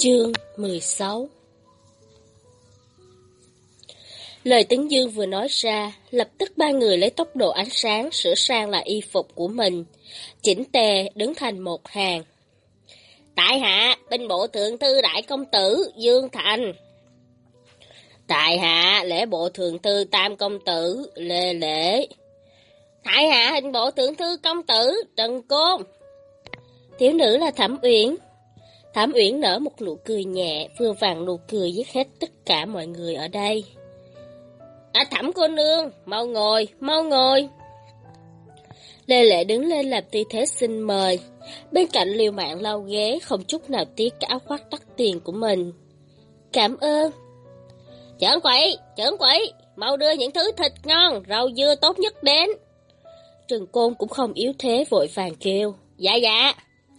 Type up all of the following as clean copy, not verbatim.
Chương 16. Lời Tấn Dương vừa nói ra, lập tức ba người lấy tốc độ ánh sáng sửa sang lại y phục của mình, chỉnh tề đứng thành một hàng. Tại hạ, binh bộ thượng thư đại công tử Dương Thành. Tại hạ, lễ bộ thượng thư tam công tử Lê Lễ. Tại hạ, hình bộ thượng thư công tử Trần Côn. Thiếu nữ là Thẩm Uyển. Thẩm Uyển nở một nụ cười nhẹ, vừa vặn nụ cười giết hết tất cả mọi người ở đây. Thẩm cô nương, mau ngồi, mau ngồi. Lê Lệ đứng lên làm tư thế xin mời, bên cạnh liều mạng lau ghế, không chút nào tiếc cái áo khoác đắt tiền của mình. Cảm ơn. Chưởng quỷ, mau đưa những thứ thịt ngon, rau dưa tốt nhất đến. Trần Côn cũng không yếu thế, vội vàng kêu. Dạ.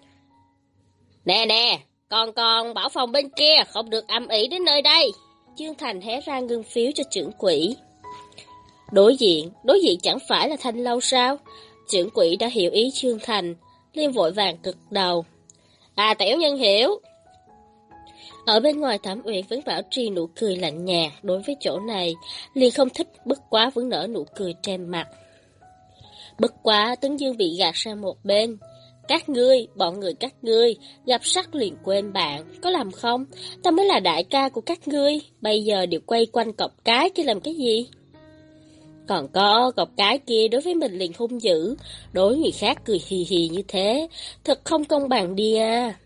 Nè, còn bảo phòng bên kia không được ầm ĩ đến nơi đây. Dương Thành hé ra ngưng phiếu cho trưởng quỹ. Đối diện chẳng phải là Thanh Lâu sao? Trưởng quỹ đã hiểu ý Dương Thành, liền vội vàng gật đầu. Tiểu nhân hiểu. Ở bên ngoài Thẩm Uyển vẫn bảo trì nụ cười lạnh nhạt đối với chỗ này, liền không thích, bất quá vẫn nở nụ cười trên mặt. Bất quá Tấn Dương bị gạt sang một bên. Bọn người các ngươi, gặp sắc liền quên bạn, có làm không? Ta mới là đại ca của các ngươi, bây giờ đều quay quanh cọc cái kia làm cái gì? Còn có cọc cái kia đối với mình liền hung dữ, đối người khác cười hì hì như thế, thật không công bằng đi à.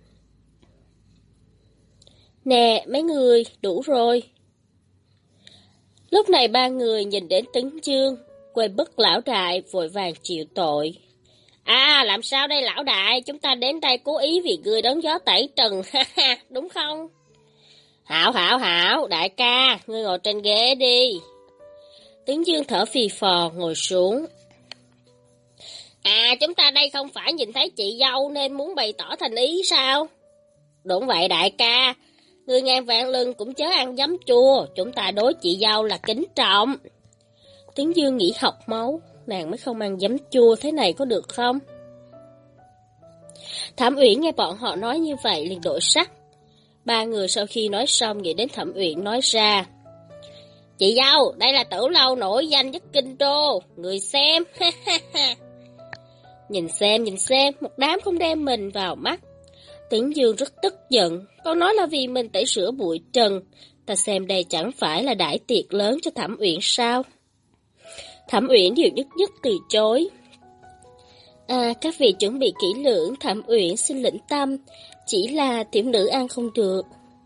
Nè, mấy người, đủ rồi. Lúc này ba người nhìn đến Tấn Dương, quên bất lão đại, vội vàng chịu tội. Làm sao đây lão đại, chúng ta đến đây cố ý vì ngươi đón gió tẩy trần, đúng không? Hảo, đại ca, ngươi ngồi trên ghế đi. Tấn Dương thở phì phò, ngồi xuống. Chúng ta đây không phải nhìn thấy chị dâu nên muốn bày tỏ thành ý sao? Đúng vậy đại ca, ngươi ngàn vạn lần cũng chớ ăn giấm chua, chúng ta đối chị dâu là kính trọng. Tấn Dương nghĩ học máu, nàng mới không ăn giấm chua, thế này có được không? Thẩm Uyển nghe bọn họ nói như vậy liền đổi sắc. Ba người sau khi nói xong nghĩ đến Thẩm Uyển nói ra. Chị dâu, đây là tử lâu nổi danh nhất kinh đô, người xem. Nhìn xem, một đám không đem mình vào mắt. Tấn Dương rất tức giận, con nói là vì mình tẩy rửa bụi trần, ta xem đây chẳng phải là đãi tiệc lớn cho Thẩm Uyển sao? Thẩm Uyển đều nhất từ chối. Các vị chuẩn bị kỹ lưỡng, Thẩm Uyển xin lĩnh tâm, chỉ là tiểu nữ ăn không được.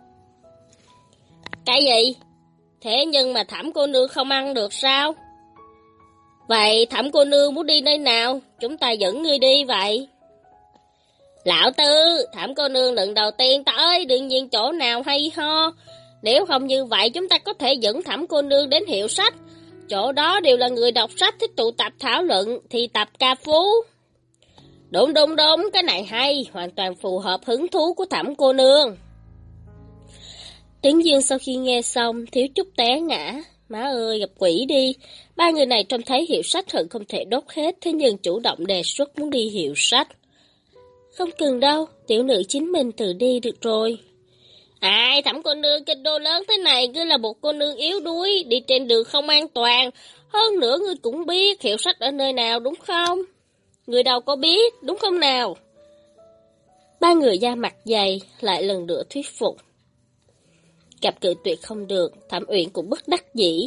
Cái gì? Thế nhưng mà Thẩm cô nương không ăn được sao? Vậy Thẩm cô nương muốn đi nơi nào? Chúng ta dẫn ngươi đi vậy. Lão Tư, Thẩm cô nương lần đầu tiên tới, đương nhiên chỗ nào hay ho. Nếu không như vậy chúng ta có thể dẫn Thẩm cô nương đến hiệu sách. Chỗ đó đều là người đọc sách thích tụ tập thảo luận, thi tập ca phú. Đúng, cái này hay, hoàn toàn phù hợp hứng thú của Thẩm cô nương. Tấn Dương sau khi nghe xong, thiếu chút té ngã. Má ơi, gặp quỷ đi. Ba người này trông thấy hiệu sách hận không thể đốt hết, thế nhưng chủ động đề xuất muốn đi hiệu sách. Không cần đâu, tiểu nữ chính mình tự đi được rồi. Thẩm cô nương, kinh đô lớn thế này, ngươi là một cô nương yếu đuối, đi trên đường không an toàn. Hơn nữa ngươi cũng biết hiệu sách ở nơi nào đúng không? Người đâu có biết, đúng không nào? Ba người da mặt dày, lại lần nữa thuyết phục. Gặp cự tuyệt không được, Thẩm Uyển cũng bất đắc dĩ.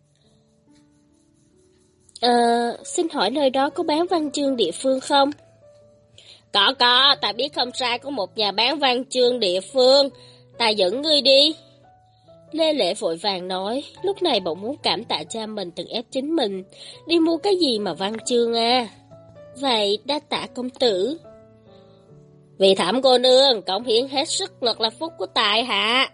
Xin hỏi nơi đó có bán văn chương địa phương không? Có, ta biết không sai, có một nhà bán văn chương địa phương, ta dẫn ngươi đi. Lê Lễ vội vàng nói, lúc này bỗng muốn cảm tạ cha mình từng ép chính mình, đi mua cái gì mà văn chương à? Vậy đa tạ công tử. Vì Thẩm cô nương, cống hiến hết sức lực là phúc của tại hạ.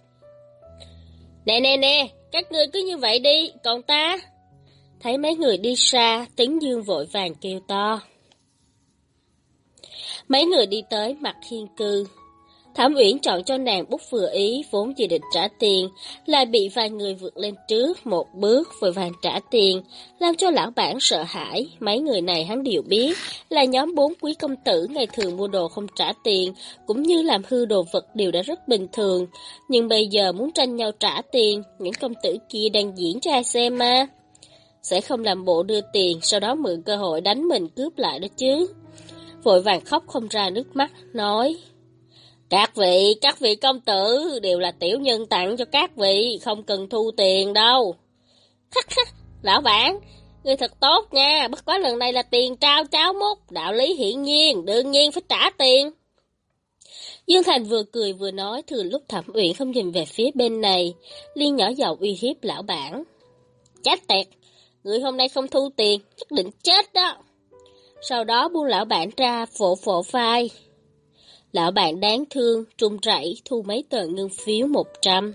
Nè, các ngươi cứ như vậy đi, còn ta? Thấy mấy người đi xa, Tấn Dương vội vàng kêu to. Mấy người đi tới mặt hiên cư. Thẩm Uyển chọn cho nàng bút vừa ý, vốn chỉ định trả tiền, lại bị vài người vượt lên trước một bước vội vàng trả tiền, làm cho lão bản sợ hãi. Mấy người này hắn đều biết là nhóm 4 quý công tử ngày thường mua đồ không trả tiền, cũng như làm hư đồ vật đều đã rất bình thường, nhưng bây giờ muốn tranh nhau trả tiền, những công tử kia đang diễn cho ai xem mà. Sẽ không làm bộ đưa tiền, sau đó mượn cơ hội đánh mình cướp lại đó chứ. Vội vàng khóc không ra nước mắt, nói: các vị công tử đều là tiểu nhân tặng cho các vị, không cần thu tiền đâu. Khắc khắc, lão bản, người thật tốt nha, bất quá lần này là tiền trao cháo múc, đạo lý hiển nhiên, đương nhiên phải trả tiền. Dương Thành vừa cười vừa nói, thừa lúc Thẩm Uyển không nhìn về phía bên này, liền nhỏ giọng uy hiếp lão bản. Chết tiệt, người hôm nay không thu tiền, nhất định chết đó. Sau đó buông lão bản ra, phổ vai. Lão bạn đáng thương, trung rẩy thu mấy tờ ngân phiếu 100.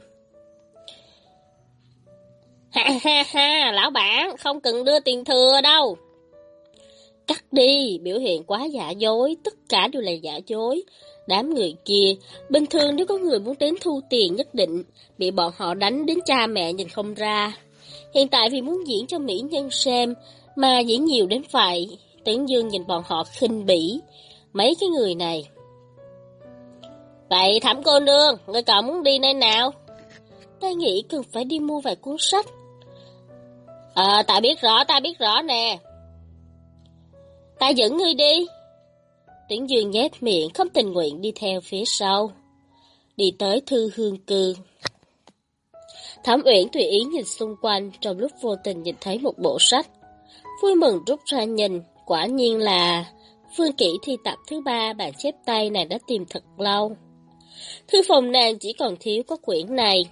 Ha ha ha, lão bản, không cần đưa tiền thừa đâu. Cắt đi, biểu hiện quá giả dối, tất cả đều là giả dối. Đám người kia, bình thường nếu có người muốn đến thu tiền nhất định, bị bọn họ đánh đến cha mẹ nhìn không ra. Hiện tại vì muốn diễn cho mỹ nhân xem, mà diễn nhiều đến vậy, Tấn Dương nhìn bọn họ khinh bỉ. Mấy cái người này. Vậy Thẩm cô nương, người cậu muốn đi nơi nào? Ta nghĩ cần phải đi mua vài cuốn sách. Ta biết rõ nè. Ta dẫn ngươi đi. Tuyển Dương nhếch miệng, không tình nguyện đi theo phía sau. Đi tới Thư Hương Cư. Thẩm Uyển tùy ý nhìn xung quanh, trong lúc vô tình nhìn thấy một bộ sách. Vui mừng rút ra nhìn, quả nhiên là Phương Kỷ thi tập thứ 3 bản chép tay nàng đã tìm thật lâu. Thư phòng nàng chỉ còn thiếu có quyển này.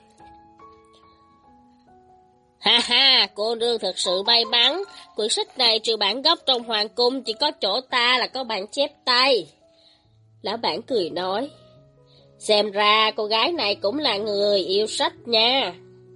Ha ha, cô nương thật sự may mắn. Quyển sách này trừ bản gốc trong hoàng cung chỉ có chỗ ta là có bản chép tay. Lão bản cười nói. Xem ra cô gái này cũng là người yêu sách nha.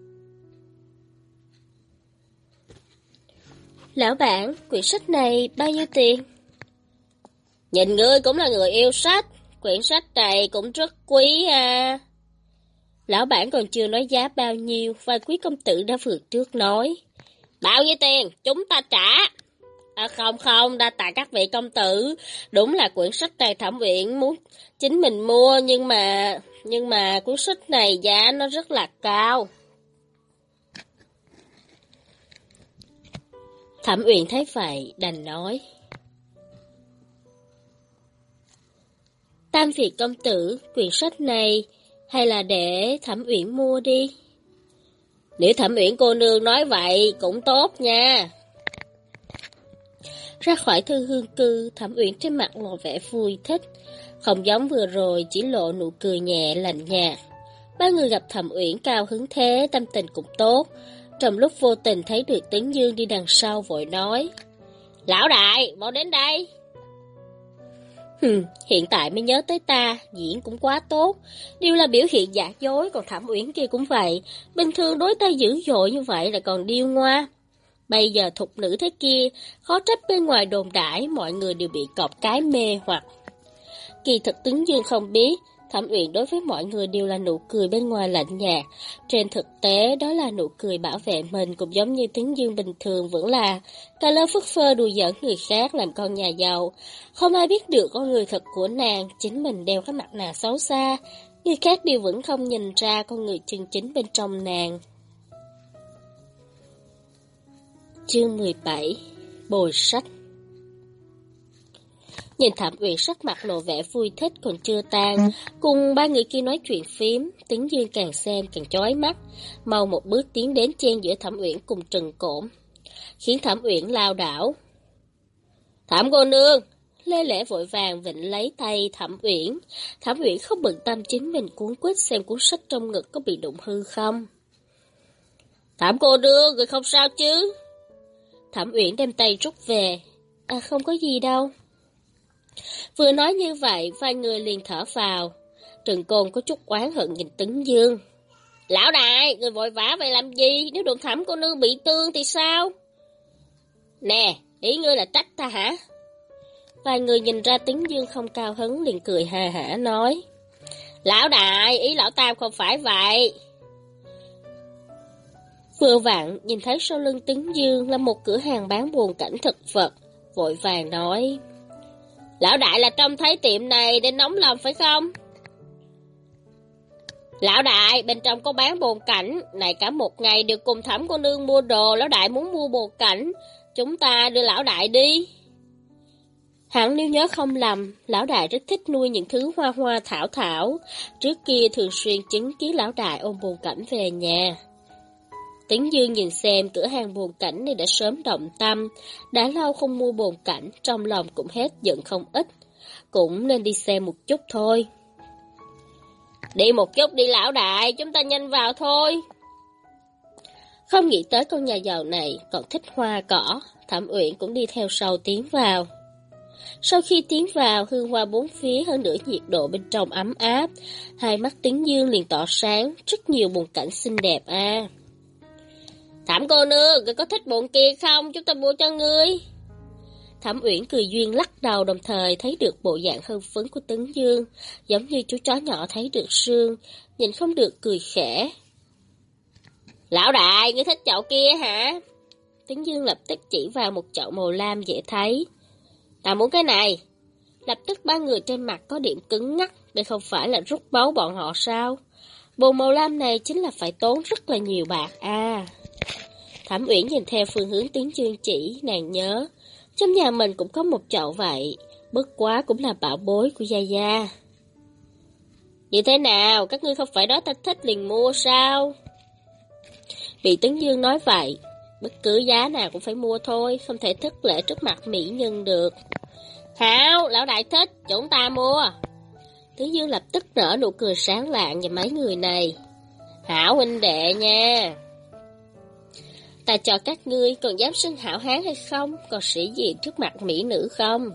Lão bản, quyển sách này bao nhiêu tiền? Nhìn ngươi cũng là người yêu sách. Quyển sách này cũng rất quý à. Lão bản còn chưa nói giá bao nhiêu, vài quý công tử đã vượt trước nói. Bao nhiêu tiền? Chúng ta trả. Không, đa tạ các vị công tử. Đúng là quyển sách này Thẩm Uyển muốn chính mình mua, nhưng mà cuốn sách này giá nó rất là cao. Thẩm Uyển thấy vậy, đành nói. Tam vị công tử, quyển sách này hay là để Thẩm Uyển mua đi. Nếu Thẩm Uyển cô nương nói vậy cũng tốt nha. Ra khỏi Thư Hương Cư, Thẩm Uyển trên mặt lộ vẻ vui thích, không giống vừa rồi chỉ lộ nụ cười nhẹ lạnh nhạt. Ba người gặp Thẩm Uyển cao hứng thế, tâm tình cũng tốt. Trong lúc vô tình thấy được Tấn Dương đi đằng sau vội nói. Lão đại, mau đến đây. Hiện tại mới nhớ tới ta, diễn cũng quá tốt. Đều là biểu hiện giả dối, còn Thẩm Uyển kia cũng vậy. Bình thường đối ta dữ dội như vậy là còn điêu ngoa. Bây giờ thục nữ thế kia, khó trách bên ngoài đồn đãi mọi người đều bị cọp cái mê hoặc. Kỳ thực Tấn Dương không biết, Thẩm Uyển đối với mọi người đều là nụ cười bên ngoài lạnh nhạt. Trên thực tế đó là nụ cười bảo vệ mình, cũng giống như Tấn Dương bình thường vẫn là cà lơ phất phơ đùa giỡn người khác làm con nhà giàu. Không ai biết được con người thật của nàng, chính mình đeo cái mặt nạ xấu xa, người khác đều vẫn không nhìn ra con người chân chính bên trong nàng. Chương 17. Bồi sách. Nhìn Thẩm Uyển sắc mặt lộ vẻ vui thích còn chưa tan, cùng ba người kia nói chuyện phím, Tấn Dương càng xem càng chói mắt, mau một bước tiến đến chen giữa Thẩm Uyển cùng Trần Cổn, khiến Thẩm Uyển lao đảo. Thẩm cô nương, Lê Lễ vội vàng vịnh lấy tay Thẩm Uyển. Thẩm Uyển không bận tâm chính mình cuốn quýt xem cuốn sách trong ngực có bị đụng hư không. Thẩm cô nương, người không sao chứ? Thẩm Uyển đem tay rút về. Không có gì đâu. Vừa nói như vậy, vài người liền thở vào. Trần Côn có chút oán hận nhìn Tấn Dương. Lão đại, người vội vã vậy làm gì? Nếu đụng Thẩm cô nương bị thương thì sao? Nè, ý ngươi là trách ta hả? Vài người nhìn ra Tấn Dương không cao hứng liền cười hà hả nói. Lão đại, ý lão Tam không phải vậy. Vừa vặn nhìn thấy sau lưng Tấn Dương là một cửa hàng bán buồn cảnh thực vật, vội vàng nói: Lão đại là trông thấy tiệm này nên nóng lòng phải không? Lão đại, bên trong có bán bồn cảnh, này cả một ngày đều cùng Thẩm cô nương mua đồ, lão đại muốn mua bồn cảnh, chúng ta đưa lão đại đi. Hẳn nếu nhớ không lầm, lão đại rất thích nuôi những thứ hoa hoa thảo thảo, trước kia thường xuyên chứng kiến lão đại ôm bồn cảnh về nhà. Tấn Dương nhìn xem cửa hàng bồn cảnh này đã sớm động tâm, đã lâu không mua bồn cảnh, trong lòng cũng hết giận không ít, cũng nên đi xem một chút thôi. Đi một chút đi lão đại, chúng ta nhanh vào thôi. Không nghĩ tới con nhà giàu này còn thích hoa cỏ, Thẩm Uyển cũng đi theo sau tiến vào. Sau khi tiến vào, hương hoa bốn phía hơn nữa nhiệt độ bên trong ấm áp, hai mắt Tấn Dương liền tỏ sáng, rất nhiều bồn cảnh xinh đẹp à. Thẩm cô nương, ngươi có thích bồn kia không? Chúng ta mua cho ngươi. Thẩm Uyển cười duyên lắc đầu, đồng thời thấy được bộ dạng hưng phấn của Tấn Dương, giống như chú chó nhỏ thấy được sương, nhìn không được cười khẽ. Lão đại, ngươi thích chậu kia hả? Tấn Dương lập tức chỉ vào một chậu màu lam dễ thấy. Ta muốn cái này. Lập tức ba người trên mặt có điểm cứng ngắc, đây không phải là rút máu bọn họ sao? Bồn màu lam này chính là phải tốn rất là nhiều bạc à. Thẩm Uyển nhìn theo phương hướng Tấn Dương chỉ, nàng nhớ, trong nhà mình cũng có một chậu vậy, bất quá cũng là bảo bối của Gia Gia. Như thế nào, các ngươi không phải nói ta thích liền mua sao? Bị Tấn Dương nói vậy, bất cứ giá nào cũng phải mua thôi, không thể thất lễ trước mặt mỹ nhân được. Hảo, lão đại thích, chúng ta mua. Tấn Dương lập tức nở nụ cười sáng lạng về mấy người này. Hảo huynh đệ nha. Ta cho các ngươi còn dám xưng hảo hán hay không, còn sĩ diện trước mặt mỹ nữ không?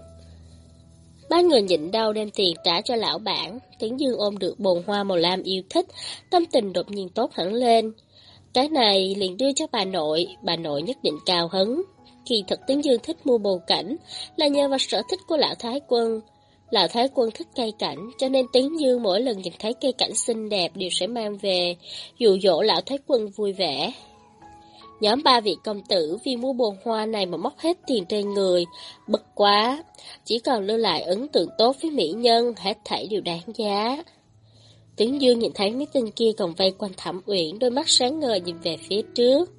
Ba người nhịn đau đem tiền trả cho lão bản. Tấn Dương ôm được bồn hoa màu lam yêu thích, tâm tình đột nhiên tốt hẳn lên. Cái này liền đưa cho bà nội nhất định cao hứng. Kỳ thật Tấn Dương thích mua bồn cảnh là nhờ vào sở thích của lão Thái Quân. Lão Thái Quân thích cây cảnh, cho nên Tấn Dương mỗi lần nhìn thấy cây cảnh xinh đẹp đều sẽ mang về, dụ dỗ lão Thái Quân vui vẻ. Nhóm ba vị công tử vì mua bồn hoa này mà mất hết tiền trên người, bất quá, chỉ còn lưu lại ấn tượng tốt với mỹ nhân, hết thảy đều đáng giá. Tấn Dương nhìn thấy mấy tên kia còn vây quanh Thẩm Uyển, đôi mắt sáng ngời nhìn về phía trước.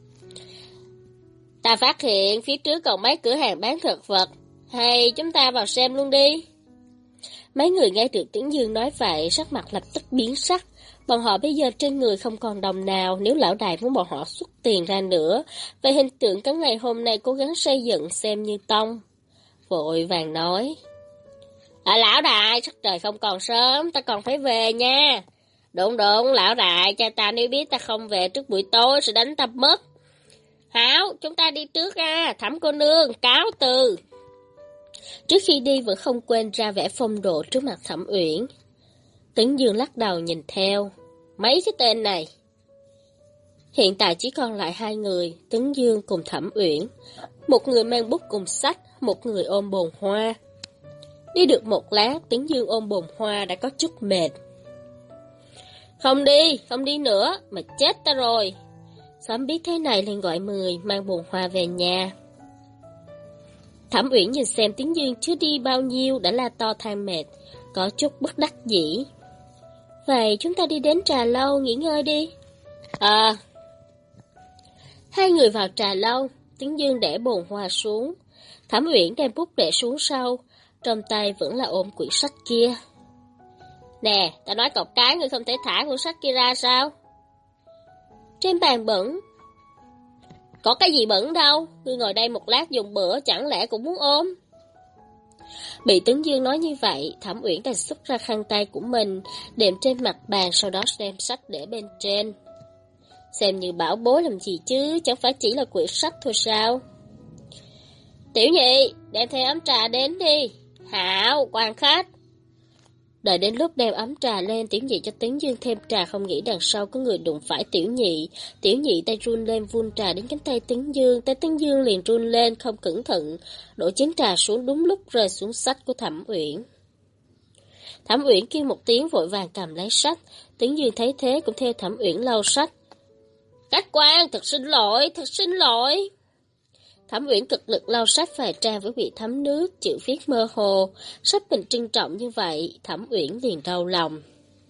Ta phát hiện phía trước còn mấy cửa hàng bán thực vật, hay chúng ta vào xem luôn đi. Mấy người nghe được Tấn Dương nói vậy, sắc mặt lập tức biến sắc. Bọn họ bây giờ trên người không còn đồng nào, nếu lão đại muốn bọn họ xuất tiền ra nữa, vậy hình tượng cả ngày hôm nay cố gắng xây dựng xem như tông. Vội vàng nói. Lão đại, sắc trời không còn sớm, ta còn phải về nha. Đúng, lão đại, cha ta nếu biết ta không về trước buổi tối sẽ đánh ta mất. Hảo, chúng ta đi trước à, Thẩm cô nương, cáo từ. Trước khi đi vẫn không quên ra vẻ phong độ trước mặt Thẩm Uyển. Tấn Dương lắc đầu nhìn theo. Mấy cái tên này. Hiện tại chỉ còn lại hai người, Tấn Dương cùng Thẩm Uyển. Một người mang bút cùng sách, một người ôm bồn hoa. Đi được một lát, Tấn Dương ôm bồn hoa đã có chút mệt. Không đi nữa, mà chết ta rồi. Sớm biết thế này liền gọi 10, mang bồn hoa về nhà. Thẩm Uyển nhìn xem Tấn Dương chưa đi bao nhiêu đã la to than mệt, có chút bất đắc dĩ. Vậy chúng ta đi đến trà lâu nghỉ ngơi đi. Hai người vào trà lâu, Tấn Dương để bồn hoa xuống. Thẩm Uyển đem bút để xuống sau, trong tay vẫn là ôm quyển sách kia. Nè, ta nói cọc cái ngươi không thể thả cuốn sách kia ra sao? Trên bàn bẩn. Có cái gì bẩn đâu, ngươi ngồi đây một lát dùng bữa chẳng lẽ cũng muốn ôm. Bị Tấn Dương nói như vậy, Thẩm Uyển đành xuất ra khăn tay của mình, đệm trên mặt bàn, sau đó đem sách để bên trên. Xem như bảo bối làm gì chứ, chẳng phải chỉ là quyển sách thôi sao? Tiểu nhị, đem theo ấm trà đến đi. Hảo, quan khách. Đợi đến lúc đem ấm trà lên, Tiểu nhị cho Tấn Dương thêm trà, không nghĩ đằng sau có người đụng phải Tiểu nhị. Tiểu nhị tay run lên vun trà đến cánh tay Tấn Dương, tay Tấn Dương liền run lên, không cẩn thận, đổ chén trà xuống đúng lúc rơi xuống sách của Thẩm Uyển. Thẩm Uyển kêu một tiếng vội vàng cầm lấy sách. Tấn Dương thấy thế cũng theo Thẩm Uyển lau sách. Khách quan, thật xin lỗi, thật xin lỗi. Thẩm Uyển cực lực lau sách vài trang với bị thấm nước, chữ viết mơ hồ. Sách mình trân trọng như vậy, Thẩm Uyển liền đau lòng.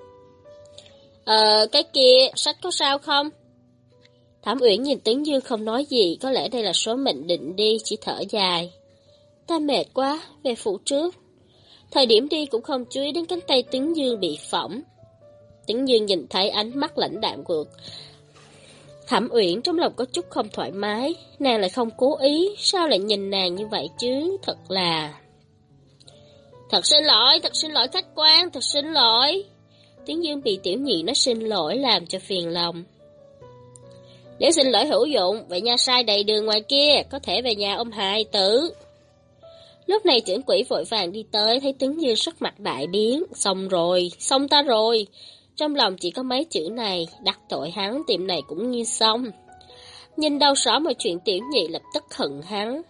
Cái kia, sách có sao không? Thẩm Uyển nhìn Tấn Dương không nói gì, có lẽ đây là số mệnh định đi, chỉ thở dài. Ta mệt quá, về phủ trước. Thời điểm đi cũng không chú ý đến cánh tay Tấn Dương bị phỏng. Tấn Dương nhìn thấy ánh mắt lãnh đạm của Thẩm Uyển, trong lòng có chút không thoải mái. Nàng lại không cố ý, sao lại nhìn nàng như vậy chứ, thật là... Thật xin lỗi khách quan, thật xin lỗi. Tấn Dương bị tiểu nhị nói xin lỗi làm cho phiền lòng. Nếu xin lỗi hữu dụng, vậy nha sai đầy đường ngoài kia, có thể về nhà ông hài tử. Lúc này trưởng quỹ vội vàng đi tới, thấy Tấn Dương sắc mặt đại biến. Xong rồi, xong ta rồi. Trong lòng chỉ có mấy chữ này, đắc tội hắn, tiệm này cũng như xong. Nhìn đâu rõ mọi chuyện, tiểu nhị lập tức hận hắn.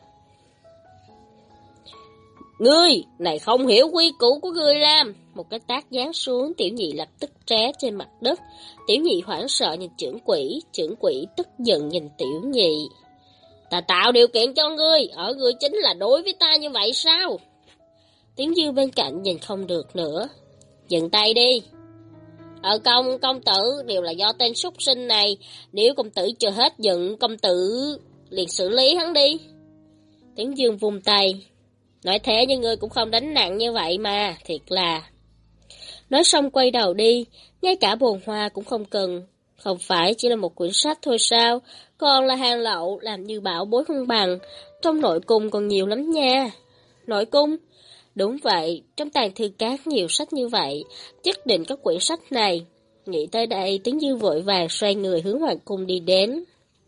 Ngươi, này không hiểu quy củ của ngươi làm. Một cái tát giáng xuống, tiểu nhị lập tức té trên mặt đất. Tiểu nhị hoảng sợ nhìn trưởng quỹ tức giận nhìn tiểu nhị. Ta tạo điều kiện cho ngươi, ở ngươi chính là đối với ta như vậy sao? Tiếng Dương bên cạnh nhìn không được nữa. Dừng tay đi. Công tử đều là do tên súc sinh này, nếu công tử chưa hết giận, công tử liền xử lý hắn đi. Tiếng Dương vung tay. Nói thế nhưng ngươi cũng không đánh nặng như vậy mà, thiệt là. Nói xong quay đầu đi, ngay cả bồn hoa cũng không cần. Không phải chỉ là một quyển sách thôi sao, còn là hàng lậu, làm như bảo bối không bằng. Trong nội cung còn nhiều lắm nha. Nội cung? Đúng vậy, trong tàng thư cát nhiều sách như vậy, nhất định có quyển sách này. Nghĩ tới đây, Tấn Dương vội vàng xoay người hướng hoàng cung đi đến.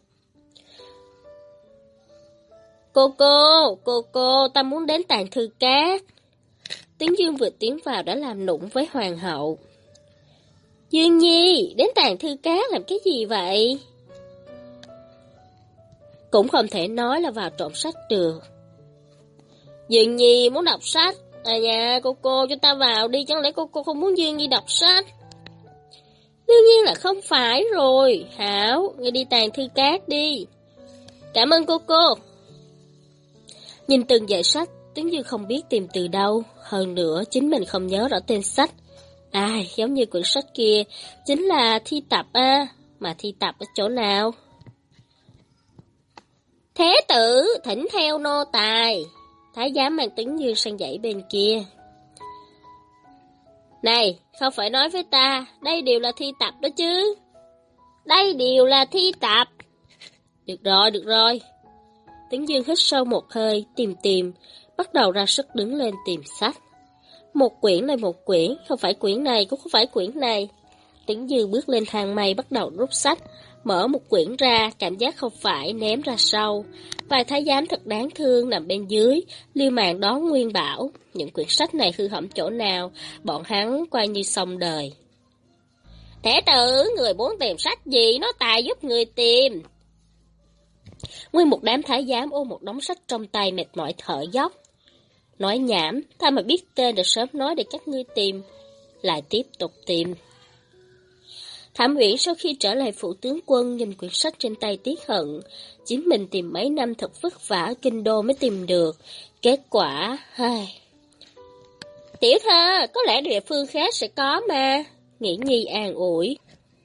Cô, ta muốn đến tàng thư cát. Tấn Dương vừa tiến vào đã làm nũng với hoàng hậu. Dương Nhi, đến tàng thư cát làm cái gì vậy? Cũng không thể nói là vào trộm sách được. Dương Nhi muốn đọc sách. À nhà cô cho ta vào đi, chẳng lẽ cô không muốn Dương Nhi đọc sách? Đương nhiên là không phải rồi. Hảo, ngươi đi tàng thư cát đi. Cảm ơn cô. Nhìn từng dãy sách, Tấn Dương không biết tìm từ đâu. Hơn nữa, chính mình không nhớ rõ tên sách. Giống như quyển sách kia, chính là thi tập mà thi tập ở chỗ nào? Thế tử, thỉnh theo nô tài. Thái giám mang Tấn Dương sang dãy bên kia. Này, không phải nói với ta, đây đều là thi tập đó chứ. Đây đều là thi tập. Được rồi. Tấn Dương hít sâu một hơi, tìm, bắt đầu ra sức đứng lên tìm sách. Một quyển này một quyển, không phải quyển này cũng không phải quyển này. Tấn Dương bước lên thang mây bắt đầu rút sách, mở một quyển ra, cảm giác không phải ném ra sau. Vài thái giám thật đáng thương nằm bên dưới, liều mạng đón nguyên bảo. Những quyển sách này hư hỏng chỗ nào, bọn hắn coi như xong đời. Thế tử, người muốn tìm sách gì, nó tài giúp người tìm. Nguyên một đám thái giám ôm một đống sách trong tay mệt mỏi thở dốc. Nói nhảm, ta mà biết tên được sớm nói để các ngươi tìm. Lại tiếp tục tìm. Thẩm Uyển sau khi trở lại phủ tướng quân nhìn quyển sách trên tay tiếc hận. Chính mình tìm mấy năm thật vất vả ở kinh đô mới tìm được. Kết quả... Tiểu thơ, có lẽ địa phương khác sẽ có mà. Nghĩ Nhi an ủi.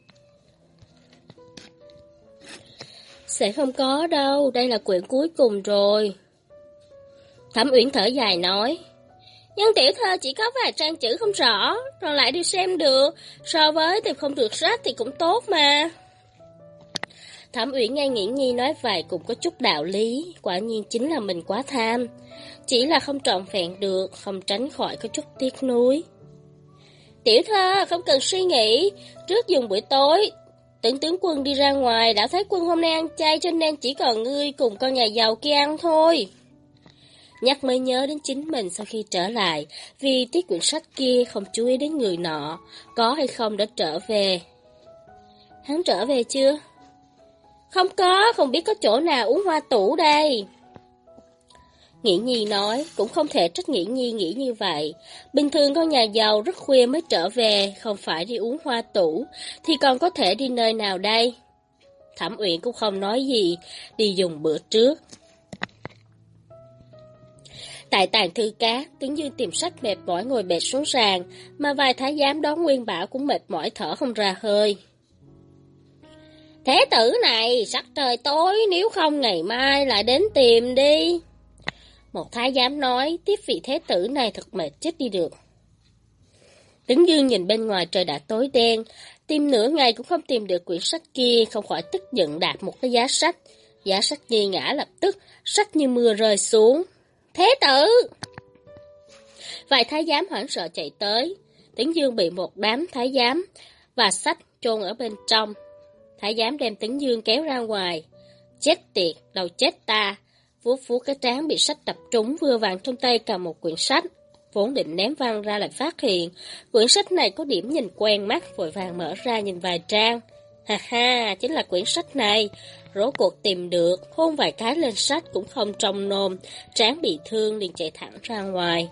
Sẽ không có đâu, đây là quyển cuối cùng rồi. Thẩm Uyển thở dài nói. Nhưng tiểu thơ chỉ có vài trang chữ không rõ, rồi lại đi xem được, so với tìm không được sách thì cũng tốt mà. Thẩm Uyển nghe Nghĩ Nhi nói vài cũng có chút đạo lý, quả nhiên chính là mình quá tham. Chỉ là không trọn vẹn được, không tránh khỏi có chút tiếc nuối. Tiểu thơ, không cần suy nghĩ, trước dùng buổi tối, tưởng tướng quân đi ra ngoài, đã thấy quân hôm nay ăn chay cho nên chỉ còn ngươi cùng con nhà giàu kia ăn thôi. Nhắc mới nhớ đến chính mình sau khi trở lại, vì tiếc quyển sách kia không chú ý đến người nọ, có hay không đã trở về. Hắn trở về chưa? Không có, không biết có chỗ nào uống hoa tủ đây. Nghĩ Nhi nói, cũng không thể trách Nghĩ Nhi nghĩ như vậy. Bình thường con nhà giàu rất khuya mới trở về, không phải đi uống hoa tủ, thì còn có thể đi nơi nào đây? Thẩm Uyển cũng không nói gì, đi dùng bữa trước. Tại tàng thư cát, Tướng Dương tìm sách mệt mỏi ngồi bệt xuống sàn, mà vài thái giám đón Nguyên Bảo cũng mệt mỏi thở không ra hơi. Thế tử này, sắc trời tối, nếu không ngày mai lại đến tìm đi. Một thái giám nói, tiếp vị thế tử này thật mệt chết đi được. Tướng Dương nhìn bên ngoài trời đã tối đen, tìm nửa ngày cũng không tìm được quyển sách kia, không khỏi tức giận đạp một cái giá sách. Giá sách nghiêng ngã lập tức, sách như mưa rơi xuống. Thế tử! Vài thái giám hoảng sợ chạy tới. Tướng Dương bị một đám thái giám và sách chôn ở bên trong. Thái giám đem Tướng Dương kéo ra ngoài. Chết tiệt, đầu chết ta! Vuốt vuốt cái trán bị sách đập trúng, vừa vặn trong tay cầm một quyển sách. Vốn định ném văng ra lại phát hiện quyển sách này có điểm nhìn quen mắt, vội vàng mở ra nhìn vài trang. Ha ha, chính là quyển sách này. Rốt cuộc tìm được, hôn vài cái lên sách cũng không trông nôm, trán bị thương liền chạy thẳng ra ngoài.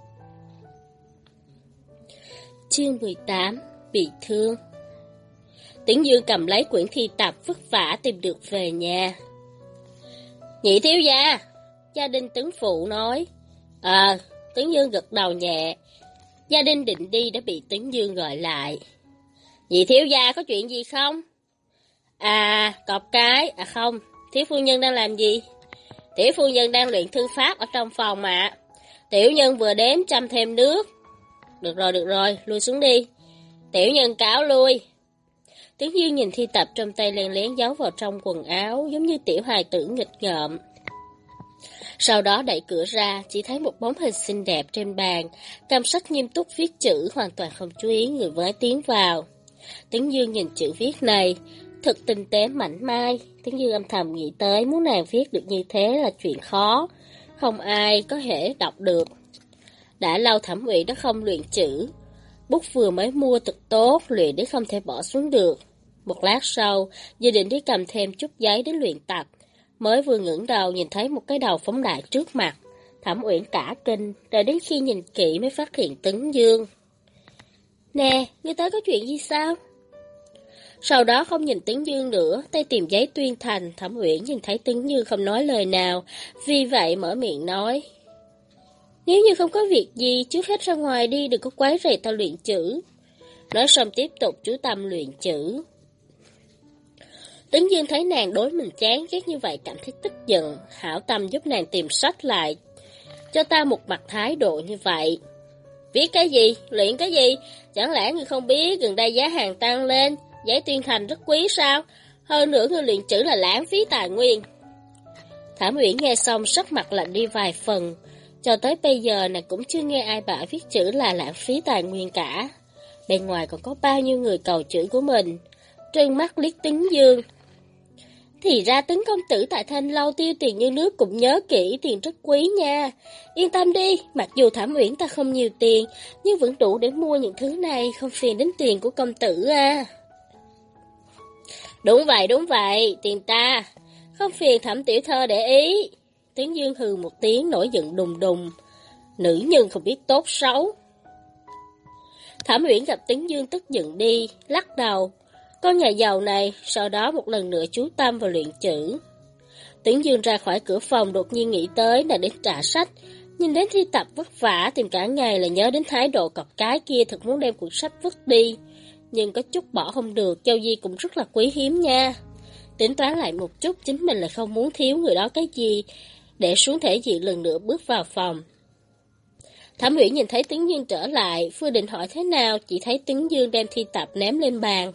Chương 18, bị thương. Tướng Dương cầm lấy quyển thi tập vất vả tìm được về nhà. Nhị thiếu gia, gia đình tướng phụ nói. Tướng Dương gật đầu nhẹ. Gia đình định đi đã bị Tướng Dương gọi lại. Nhị thiếu gia có chuyện gì không? Cọp cái, không, thiếu phu nhân đang làm gì? Tiểu phu nhân đang luyện thư pháp ở trong phòng ạ. Tiểu nhân vừa đếm chăm thêm nước. Được rồi, lui xuống đi. Tiểu nhân cáo lui. Tướng Dương nhìn thi tập trong tay len lén giấu vào trong quần áo, giống như tiểu hài tử nghịch ngợm. Sau đó đẩy cửa ra, chỉ thấy một bóng hình xinh đẹp trên bàn, cầm sách nghiêm túc viết chữ, hoàn toàn không chú ý người mới tiến vào. Tướng Dương nhìn chữ viết này, thật tinh tế mảnh mai. Tướng Dương âm thầm nghĩ tới, muốn nàng viết được như thế là chuyện khó, không ai có thể đọc được. Đã lâu Thẩm Uyển đã không luyện chữ, bút vừa mới mua thật tốt, luyện đến không thể bỏ xuống được. Một lát sau, dự định đi cầm thêm chút giấy đến luyện tập. Mới vừa ngẩng đầu nhìn thấy một cái đầu phóng đại trước mặt. Thẩm Uyển cả kinh, đợi đến khi nhìn kỹ mới phát hiện Tướng Dương. Nè, ngươi tới có chuyện gì sao? Sau đó không nhìn Tướng Dương nữa, tay tìm giấy tuyên thành. Thẩm Uyển nhìn thấy Tướng Dương không nói lời nào, vì vậy mở miệng nói. Nếu như không có việc gì, trước hết ra ngoài đi, đừng có quấy rầy tao luyện chữ. Nói xong tiếp tục chú tâm luyện chữ. Tướng Dương thấy nàng đối mình chán ghét như vậy cảm thấy tức giận, hảo tâm giúp nàng tìm sách lại, cho ta một mặt thái độ như vậy. Viết cái gì? Luyện cái gì? Chẳng lẽ ngươi không biết gần đây giá hàng tăng lên, giấy tuyên thành rất quý sao? Hơn nữa ngươi luyện chữ là lãng phí tài nguyên. Thẩm Uyển nghe xong sắc mặt lạnh đi vài phần, cho tới bây giờ nàng cũng chưa nghe ai bảo viết chữ là lãng phí tài nguyên cả. Bên ngoài còn có bao nhiêu người cầu chữ của mình. Trừng mắt liếc Tướng Dương. Thì ra Tướng công tử tại Thanh Lâu tiêu tiền như nước cũng nhớ kỹ, tiền rất quý nha. Yên tâm đi, mặc dù Thẩm Uyển ta không nhiều tiền, nhưng vẫn đủ để mua những thứ này, không phiền đến tiền của công tử à. Đúng vậy, tiền ta, không phiền Thẩm tiểu thơ để ý. Tướng Dương hừ một tiếng nổi giận đùng đùng. Nữ nhân không biết tốt xấu. Thẩm Uyển gặp Tướng Dương tức giận đi, lắc đầu. Con nhà giàu này, sau đó một lần nữa chú tâm vào luyện chữ. Tướng Dương ra khỏi cửa phòng đột nhiên nghĩ tới là đến trả sách. Nhìn đến thi tập vất vả tìm cả ngày là nhớ đến thái độ cọc cái kia, thật muốn đem cuốn sách vứt đi. Nhưng có chút bỏ không được, châu Di cũng rất là quý hiếm nha. Tính toán lại một chút, chính mình lại không muốn thiếu người đó cái gì, để xuống thể diện lần nữa bước vào phòng. Thẩm Uyển nhìn thấy Tướng Dương trở lại, vừa định hỏi thế nào, chỉ thấy Tướng Dương đem thi tập ném lên bàn.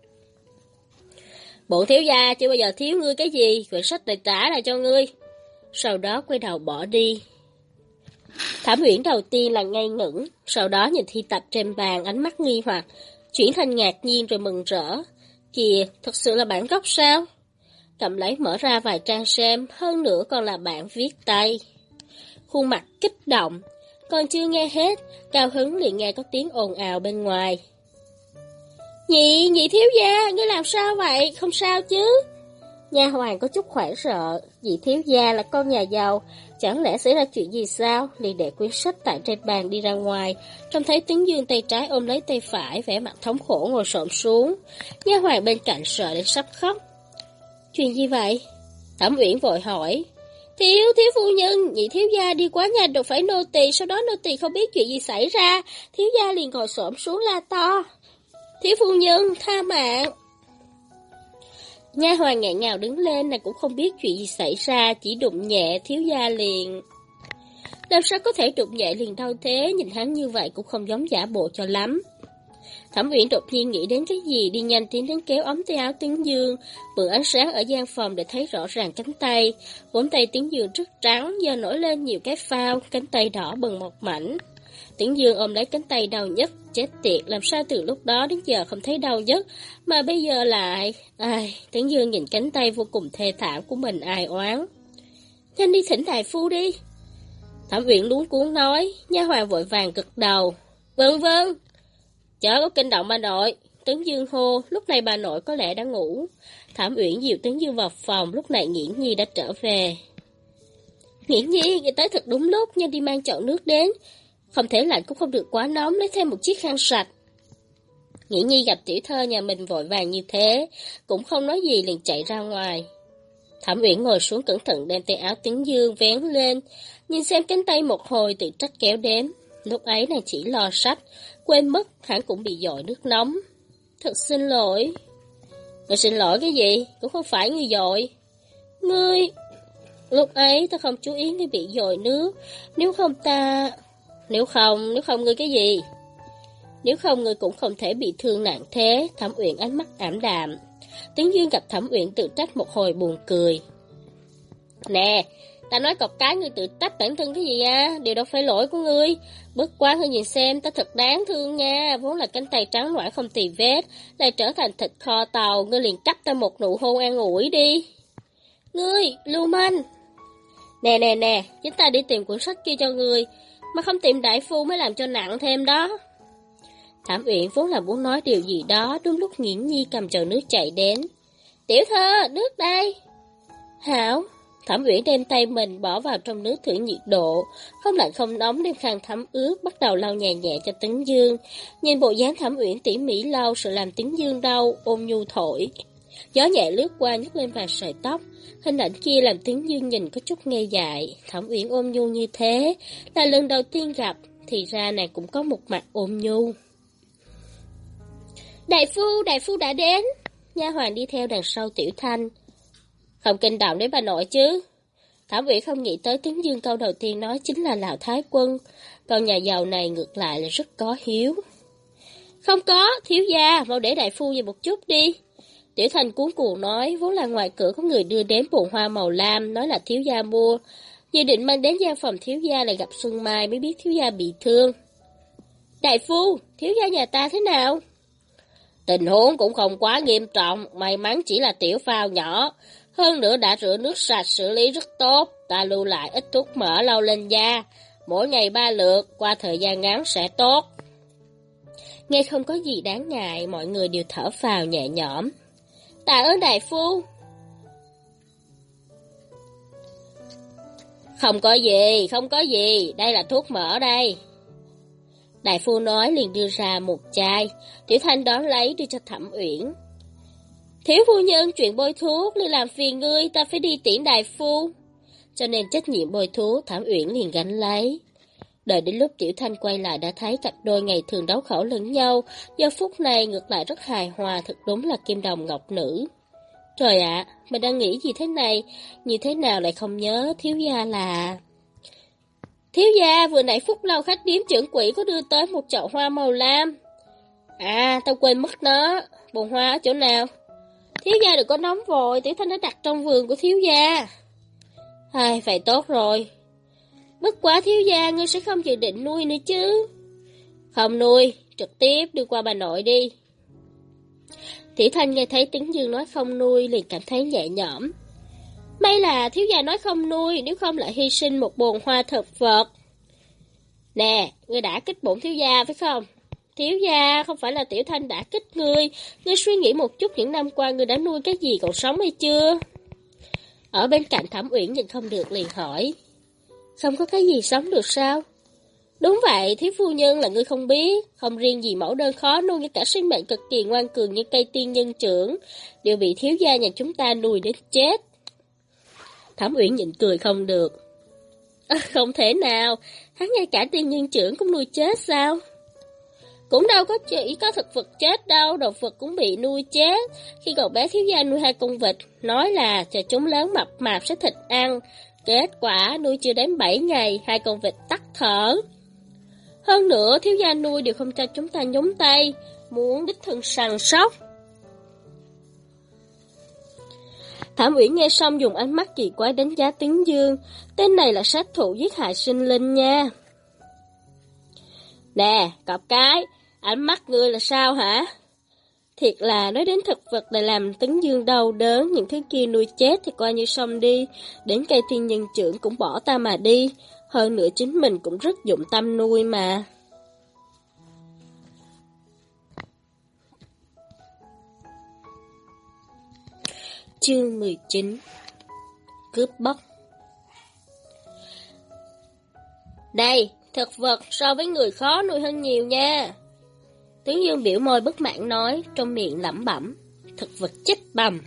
Bổn thiếu gia chưa bao giờ thiếu ngươi cái gì, quyển sách này trả lại cho ngươi. Sau đó quay đầu bỏ đi. Thẩm Uyển đầu tiên là ngây ngẩn, sau đó nhìn thi tập trên bàn, ánh mắt nghi hoặc, chuyển thành ngạc nhiên rồi mừng rỡ. Kìa, thật sự là bản gốc sao? Cầm lấy mở ra vài trang xem, hơn nữa còn là bản viết tay. Khuôn mặt kích động, còn chưa nghe hết, cao hứng liền nghe có tiếng ồn ào bên ngoài. Nhị thiếu gia, ngươi làm sao vậy? Không sao chứ? Nha hoàn có chút hoảng sợ, vị thiếu gia là con nhà giàu, chẳng lẽ xảy ra chuyện gì sao? Liền để quyển sách tại trên bàn đi ra ngoài, trông thấy Tấn Dương tay trái ôm lấy tay phải, vẻ mặt thống khổ ngồi xổm xuống. Nha hoàn bên cạnh sợ đến sắp khóc. Chuyện gì vậy? Thẩm Uyển vội hỏi. Thiếu phu nhân, nhị thiếu gia đi quá nhanh đụng phải nô tỳ, sau đó nô tỳ không biết chuyện gì xảy ra, thiếu gia liền ngồi xổm xuống la to. Thiếu phu nhân, tha mạng. Nha hoàn nghẹn ngào đứng lên, nàng cũng không biết chuyện gì xảy ra, chỉ đụng nhẹ thiếu gia liền. Làm sao có thể đụng nhẹ liền đau thế, nhìn hắn như vậy cũng không giống giả bộ cho lắm. Thẩm Uyển đột nhiên nghĩ đến cái gì, đi nhanh tiến đến kéo ống tay áo Tấn Dương, mượn ánh sáng ở gian phòng để thấy rõ ràng cánh tay. Vốn tay Tấn Dương rất trắng, giờ nổi lên nhiều cái phao, cánh tay đỏ bừng một mảnh. Tấn Dương ôm lấy cánh tay đau nhất, chết tiệt, làm sao từ lúc đó đến giờ không thấy đau nhất, mà bây giờ lại... Tấn Dương nhìn cánh tay vô cùng thê thảm của mình ai oán. Nhanh đi thỉnh đại phu đi. Thẩm Uyển luống cuống nói, nha hoàn vội vàng gật đầu. Vâng. Chớ có kinh động bà nội. Tấn Dương hô, lúc này bà nội có lẽ đã ngủ. Thẩm Uyển dìu Tấn Dương vào phòng, lúc này Nghiễn Nhi đã trở về. Nghiễn Nhi, người tới thật đúng lúc, nhanh đi mang chậu nước đến. Không thể lạnh cũng không được quá nóng, lấy thêm một chiếc khăn sạch. Nghiễn Nhi gặp tiểu thơ nhà mình vội vàng như thế, cũng không nói gì liền chạy ra ngoài. Thẩm Uyển ngồi xuống cẩn thận đem tay áo Tấn Dương vén lên, nhìn xem cánh tay một hồi tự trách kéo đếm. Lúc ấy nàng chỉ lo sách, quên mất hắn cũng bị dội nước nóng. Thật xin lỗi. Người xin lỗi cái gì? Cũng không phải người dội. Ngươi... Lúc ấy ta không chú ý ngươi bị dội nước. Nếu không ngươi cái gì? Nếu không ngươi cũng không thể bị thương nặng thế. Thẩm Uyển ánh mắt ảm đạm. Tấn Dương gặp Thẩm Uyển tự trách một hồi buồn cười. Nè, ta nói cọc cái ngươi tự trách bản thân cái gì à? Điều đâu phải lỗi của ngươi. Bất quá ngươi nhìn xem, ta thật đáng thương nha. Vốn là cánh tay trắng loãng không tì vết, lại trở thành thịt kho tàu. Ngươi liền cấp ta một nụ hôn an ủi đi. Ngươi, lưu manh. Nè, chúng ta đi tìm cuốn sách kia cho ngươi, mà không tìm đại phu mới làm cho nặng thêm đó. Thẩm Uyển vốn là muốn nói điều gì đó, đúng lúc Nghiễn Nhi cầm chậu nước chạy đến. Tiểu thơ, nước đây. Hảo. Thẩm Uyển đem tay mình bỏ vào trong nước thử nhiệt độ, không lạnh không nóng, đem khăn thấm ướt, bắt đầu lau nhẹ nhẹ cho Tấn Dương. Nhìn bộ dáng Thẩm Uyển tỉ mỉ lau, sợ làm Tấn Dương đau, ôn nhu thổi. Gió nhẹ lướt qua nhấc lên vài sợi tóc, hình ảnh kia làm Tấn Dương nhìn có chút ngây dại. Thẩm Uyển ôn nhu như thế, là lần đầu tiên gặp, thì ra nàng cũng có một mặt ôn nhu. Đại phu đã đến. Nha hoàn đi theo đằng sau Tiểu Thanh. Không kinh động đến bà nội chứ? Thẩm Uyển không nghĩ tới Tấn Dương câu đầu tiên nói chính là Lão Thái Quân. Con nhà giàu này ngược lại là rất có hiếu. Không có, thiếu gia, mau để đại phu về một chút đi. Tiểu Thanh cuống cuồng nói, vốn là ngoài cửa có người đưa đến bồn hoa màu lam, nói là thiếu gia mua. Dự định mang đến gian phòng thiếu gia lại gặp Xuân Mai mới biết thiếu gia bị thương. Đại phu, thiếu gia nhà ta thế nào? Tình huống cũng không quá nghiêm trọng, may mắn chỉ là tiểu phao nhỏ. Hơn nữa đã rửa nước sạch xử lý rất tốt, ta lưu lại ít thuốc mỡ lau lên da. Mỗi ngày 3 lượt, qua thời gian ngắn sẽ tốt. Nghe không có gì đáng ngại, mọi người đều thở phào nhẹ nhõm. Tạ ơn đại phu. Không có gì, đây là thuốc mỡ đây. Đại phu nói liền đưa ra một chai, Tiểu Thanh đón lấy đưa cho Thẩm Uyển. Thiếu phu nhân, chuyện bôi thuốc nên làm phiền ngươi, ta phải đi tiễn đại phu. Cho nên trách nhiệm bôi thuốc Thẩm Uyển liền gánh lấy. Đợi đến lúc Tiểu Thanh quay lại đã thấy cặp đôi ngày thường đấu khẩu lẫn nhau, giờ phút này ngược lại rất hài hòa, thật đúng là kim đồng ngọc nữ. Trời ạ, mình đang nghĩ gì thế này, như thế nào lại không nhớ thiếu gia là... Thiếu gia, vừa nãy Phúc Lâu khách điếm trưởng quỹ có đưa tới một chậu hoa màu lam. À, tao quên mất nó, bồn hoa ở chỗ nào? Thiếu gia đừng có nóng vội, Tiểu Thanh đã đặt trong vườn của thiếu gia. Vậy tốt rồi. Bất quá thiếu gia, ngươi sẽ không dự định nuôi nữa chứ? Không nuôi, trực tiếp đưa qua bà nội đi. Tiểu Thanh nghe thấy Tấn Dương nói không nuôi liền cảm thấy nhẹ nhõm. May là thiếu gia nói không nuôi, nếu không lại hy sinh một bồn hoa thực vật. Nè, ngươi đã kích bổn thiếu gia phải không? Thiếu gia, không phải là Tiểu Thanh đã kích ngươi suy nghĩ một chút những năm qua ngươi đã nuôi cái gì còn sống hay chưa? Ở bên cạnh Thẩm Uyển nhìn không được liền hỏi. Không có cái gì sống được sao? Đúng vậy, thiếu phu nhân là ngươi không biết. Không riêng gì mẫu đơn khó nuôi, ngay cả sinh mệnh cực kỳ ngoan cường như cây tiên nhân trưởng đều bị thiếu gia nhà chúng ta nuôi đến chết. Thẩm Uyển nhịn cười không được. Không thể nào, hắn ngay cả tiên nhân trưởng cũng nuôi chết sao? Cũng đâu có chỉ có thực vật chết đâu, động vật cũng bị nuôi chết. Khi cậu bé thiếu gia nuôi 2 con vịt, nói là chờ chúng lớn mập mạp sẽ thịt ăn. Kết quả nuôi chưa đến 7 ngày, 2 con vịt tắt thở. Hơn nữa, thiếu gia nuôi đều không cho chúng ta nhúng tay, muốn đích thân săn sóc. Thẩm Uyển nghe xong dùng ánh mắt kỳ quái đánh giá Tấn Dương. Tên này là sát thủ giết hại sinh linh nha. Nè, cọp cái, ánh mắt ngươi là sao hả? Thiệt là nói đến thực vật để làm Tấn Dương đau đớn, những thứ kia nuôi chết thì coi như xong đi, đến cây tiên nhân trưởng cũng bỏ ta mà đi, hơn nữa chính mình cũng rất dụng tâm nuôi mà. Chương 19 Cướp bóc. Đây, thực vật so với người khó nuôi hơn nhiều nha. Tấn Dương biểu môi bất mãn nói, trong miệng lẩm bẩm, thực vật chết bầm.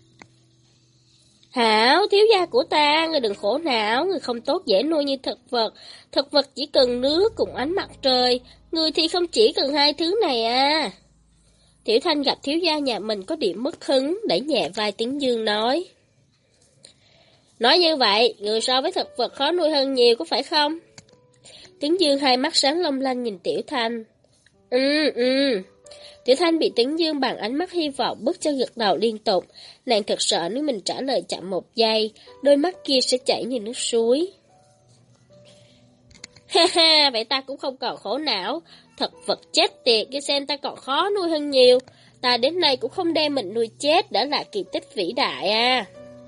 Hảo, thiếu gia của ta, người đừng khổ não, người không tốt dễ nuôi như thực vật chỉ cần nước cùng ánh mặt trời, người thì không chỉ cần 2 thứ này à. Tiểu Thanh gặp thiếu gia nhà mình có điểm mất hứng, đẩy nhẹ vai Tấn Dương nói. Nói như vậy, người so với thực vật khó nuôi hơn nhiều có phải không? Tấn Dương hai mắt sáng long lanh nhìn Tiểu Thanh. Tiểu Thanh bị Tấn Dương bằng ánh mắt hy vọng bức cho gật đầu liên tục. Nàng thật sợ nếu mình trả lời chậm 1 giây, đôi mắt kia sẽ chảy như nước suối. Ha ha, vậy ta cũng không còn khổ não. Thực vật chết tiệt, cứ xem ta còn khó nuôi hơn nhiều. Ta đến nay cũng không đem mình nuôi chết, đã là kỳ tích vĩ đại à.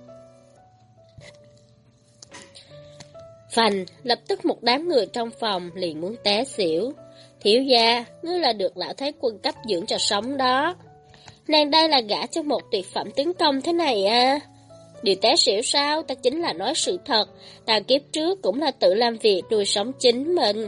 Phành, lập tức một đám người trong phòng liền muốn té xỉu. Thiếu gia, ngươi là được lão thái quân cấp dưỡng cho sống đó. Nàng đây là gả cho một tuyệt phẩm tướng công thế này à. Điều té xỉu sao, ta chính là nói sự thật. Ta kiếp trước cũng là tự làm việc nuôi sống chính mình.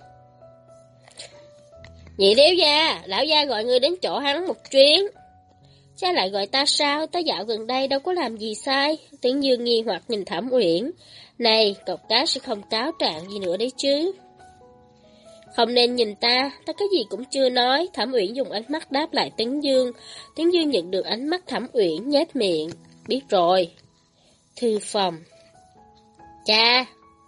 Nhị thiếu gia, lão gia gọi ngươi đến chỗ hắn một chuyến. Cha lại gọi ta sao, ta dạo gần đây đâu có làm gì sai. Tấn Dương nghi hoặc nhìn Thẩm Uyển. Này, cọc cá sẽ không cáo trạng gì nữa đấy chứ. Không nên nhìn ta cái gì cũng chưa nói. Thẩm Uyển dùng ánh mắt đáp lại Tấn Dương. Tấn Dương nhận được ánh mắt Thẩm Uyển nhếch miệng. Biết rồi. Thư phòng. Cha.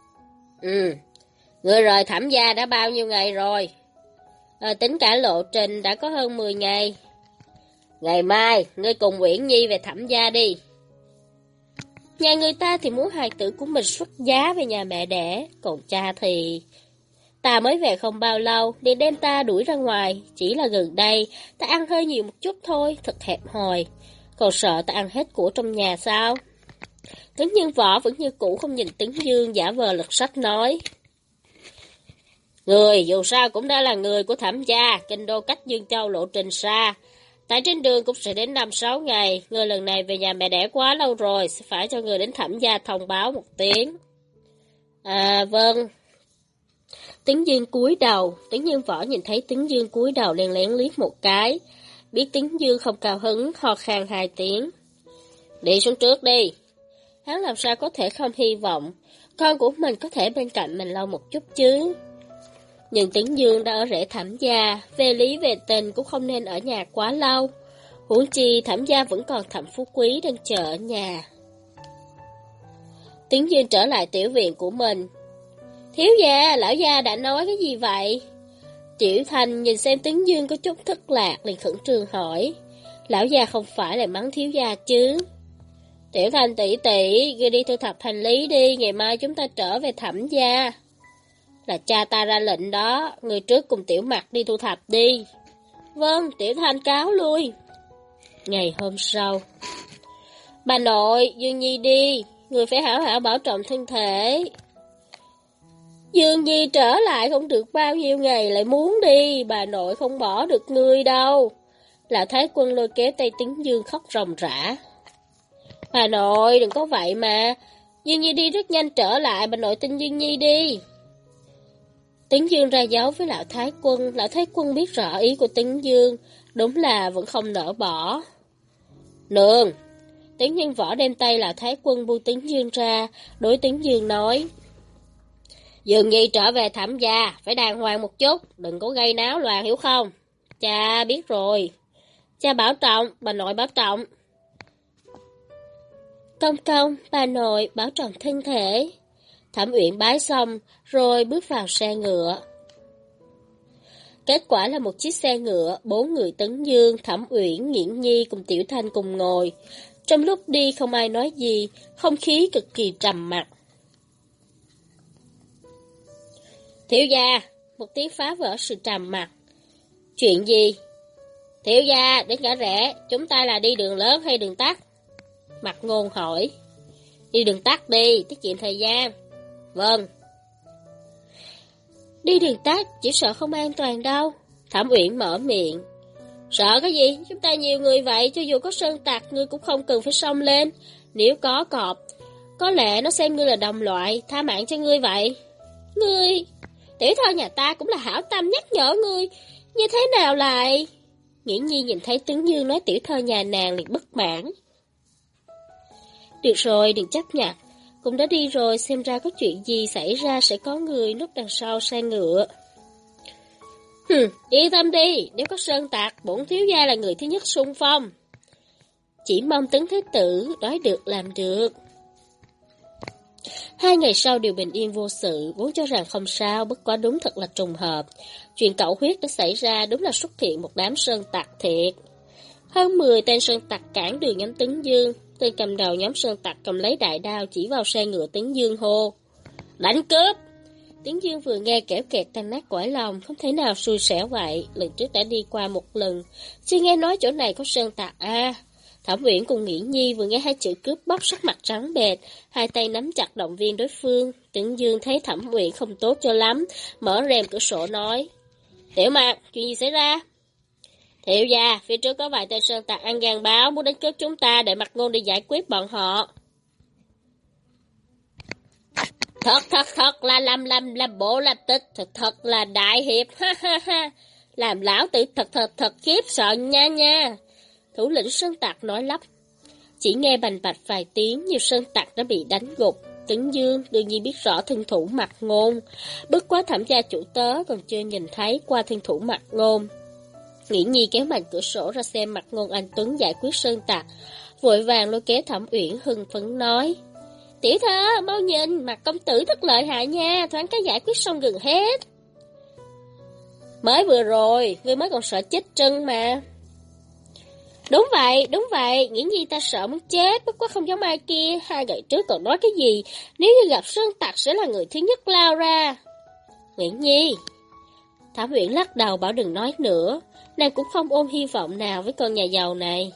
Người rời Thẩm gia đã bao nhiêu ngày rồi? Tính cả lộ trình đã có hơn 10 ngày. Ngày mai, ngươi cùng Uyển Nhi về Thẩm gia đi. Nhà người ta thì muốn hài tử của mình xuất giá về nhà mẹ đẻ, còn cha thì... Ta mới về không bao lâu, để đem ta đuổi ra ngoài, chỉ là gần đây, ta ăn hơi nhiều một chút thôi, thật hẹp hòi. Còn sợ ta ăn hết của trong nhà sao? Tấn Nhân Võ vẫn như cũ không nhìn Tấn Dương, giả vờ lật sách nói. Người dù sao cũng đã là người của Thẩm gia, kinh đô cách Dương Châu lộ trình xa. Tại trên đường cũng sẽ đến 5-6 ngày, người lần này về nhà mẹ đẻ quá lâu rồi, sẽ phải cho người đến Thẩm gia thông báo một tiếng. À vâng. Tấn Dương cúi đầu, Tấn Nhân Võ nhìn thấy Tấn Dương cúi đầu lén lén liếc một cái, biết Tấn Dương không cao hứng, ho khan 2 tiếng. Đi xuống trước đi. Hắn làm sao có thể không hy vọng, con của mình có thể bên cạnh mình lâu một chút chứ. Nhưng Tấn Dương đã ở rễ Thẩm gia, về lý về tình cũng không nên ở nhà quá lâu. Huống chi Thẩm gia vẫn còn Thẩm Phú Quý đang chờ ở nhà. Tấn Dương trở lại tiểu viện của mình. Thiếu gia, lão gia đã nói cái gì vậy? Tiểu Thanh nhìn xem Tấn Dương có chút thất lạc liền khẩn trương hỏi. Lão gia không phải là mắng thiếu gia chứ? Tiểu Thanh tỷ tỷ, ngươi đi thu thập hành lý đi, ngày mai chúng ta trở về Thẩm gia. Là cha ta ra lệnh đó, người trước cùng Tiểu Mặc đi thu thập đi. Vâng, Tiểu Thanh cáo lui. Ngày hôm sau. Bà nội, Dương Nhi đi, người phải hảo hảo bảo trọng thân thể. Dương Nhi trở lại không được bao nhiêu ngày lại muốn đi, bà nội không bỏ được ngươi đâu. Lão Thái Quân lôi kéo tay Tấn Dương khóc ròng rã. Bà nội, đừng có vậy mà. Dương Nhi đi rất nhanh trở lại, bà nội tin Dương Nhi đi. Tấn Dương ra dấu với Lão Thái Quân. Lão Thái Quân biết rõ ý của Tấn Dương, đúng là vẫn không nỡ bỏ. Nương! Tấn Nhân Võ đem tay Lão Thái Quân buông Tấn Dương ra, đối Tấn Dương nói. Dương Nhi trở về Thẩm gia, phải đàng hoàng một chút, đừng có gây náo loạn hiểu không? Cha biết rồi. Cha bảo trọng, bà nội bảo trọng. Công công, bà nội bảo trọng thân thể. Thẩm Uyển bái xong, rồi bước vào xe ngựa. Kết quả là một chiếc xe ngựa, 4 người Tấn Dương, Thẩm Uyển, Nghiễn Nhi cùng Tiểu Thanh cùng ngồi. Trong lúc đi không ai nói gì, không khí cực kỳ trầm mặc. Thiếu gia, một tiếng phá vỡ sự trầm mặc. Chuyện gì? Thiếu gia, đến cả rẽ, chúng ta là đi đường lớn hay đường tắt? Mặt Ngôn hỏi. Đi đường tắt đi, tiết kiệm thời gian. Vâng. Đi đường tắt, chỉ sợ không an toàn đâu. Thẩm Uyển mở miệng. Sợ cái gì? Chúng ta nhiều người vậy, cho dù có sơn tặc, ngươi cũng không cần phải xông lên. Nếu có cọp, có lẽ nó xem ngươi là đồng loại, tha mạng cho ngươi vậy. Ngươi, tiểu thơ nhà ta cũng là hảo tâm nhắc nhở ngươi, như thế nào lại? Nghiễn Nhi nhìn thấy Tấn Dương nói tiểu thơ nhà nàng liền bất mãn. Được rồi, đừng chấp nhặt. Cũng đã đi rồi, xem ra có chuyện gì xảy ra sẽ có người núp đằng sau xe ngựa. Yên tâm đi, nếu có sơn tặc, bổn thiếu gia là người thứ nhất xung phong. Chỉ mong Tấn Thế Tử nói được làm được. 2 ngày sau đều bình yên vô sự, vốn cho rằng không sao, bất quá đúng thật là trùng hợp. Chuyện cẩu huyết đã xảy ra, đúng là xuất hiện một đám sơn tặc thiệt. Hơn 10 tên sơn tặc cản đường nhóm Tấn Dương. Tên cầm đầu nhóm sơn tặc cầm lấy đại đao chỉ vào xe ngựa Tấn Dương hô. Đánh cướp! Tấn Dương vừa nghe kẻo kẹt tan nát cõi lòng, không thể nào xui xẻo vậy. Lần trước đã đi qua một lần, chưa nghe nói chỗ này có sơn tặc à. Thẩm Uyển cùng Nghiễn Nhi vừa nghe 2 chữ cướp bóc sắc mặt trắng bệch, 2 tay nắm chặt động viên đối phương. Tấn Dương thấy Thẩm Uyển không tốt cho lắm, mở rèm cửa sổ nói. Tiểu Mạc, chuyện gì xảy ra? Thiệu gia, phía trước có vài tên sơn tặc ăn gan báo muốn đánh cướp chúng ta để Mặt Ngôn đi giải quyết bọn họ. Thật là làm bộ làm tịch, thật là đại hiệp, ha ha ha. Làm lão tử thật khiếp sợ nha. Thủ lĩnh sơn tặc nói lắp. Chỉ nghe bành bạch vài tiếng, nhiều sơn tặc đã bị đánh gục. Tấn Dương đương nhiên biết rõ thân thủ Mặt Ngôn, bất quá Thẩm gia chủ tớ còn chưa nhìn thấy qua thân thủ Mặt Ngôn. Nghiễn Nhi kéo màn cửa sổ ra xem Mặt Ngôn anh tuấn giải quyết sơn tặc, vội vàng lôi kéo Thẩm Uyển hưng phấn nói. Tiểu thơ, mau nhìn, Mặt công tử thật lợi hại nha, thoáng cái giải quyết xong gần hết. Mới vừa rồi, ngươi mới còn sợ chết chân mà. Đúng vậy, Nghiễn Nhi ta sợ muốn chết, bất quá không giống ai kia, 2 ngày trước còn nói cái gì, nếu như gặp sơn tặc sẽ là người thứ nhất lao ra. Nghiễn Nhi. Thẩm Uyển lắc đầu bảo đừng nói nữa, nàng cũng không ôm hy vọng nào với con nhà giàu này.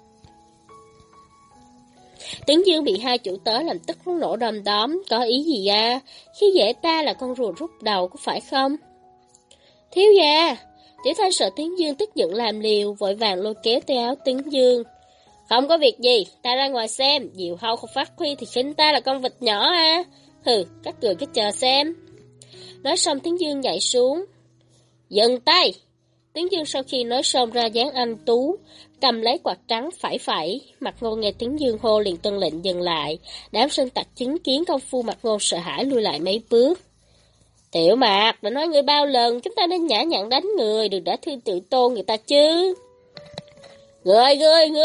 Tấn Dương bị 2 chủ tớ làm tức muốn nổ đom đóm, có ý gì à? Khi dễ ta là con rùa rút đầu có phải không? Thiếu gia, Tiểu Thanh sợ Tấn Dương tức giận làm liều, vội vàng lôi kéo tay áo Tấn Dương. Không có việc gì, ta ra ngoài xem, Diều Hâu không phát huy thì khinh ta là con vịt nhỏ à? Hừ, các người cứ chờ xem. Nói xong Tấn Dương nhảy xuống. Dừng tay! Tấn Dương sau khi nói xong ra dáng anh tú, cầm lấy quạt trắng phẩy phẩy. Mặt Ngôn nghe Tấn Dương hô liền tuân lệnh dừng lại. Đám sơn tặc chứng kiến công phu Mặt Ngôn sợ hãi lui lại mấy bước. Tiểu Mạc, đã nói ngươi bao lần, chúng ta nên nhã nhặn đánh người, đừng đã thương tự tôn người ta chứ. Ngươi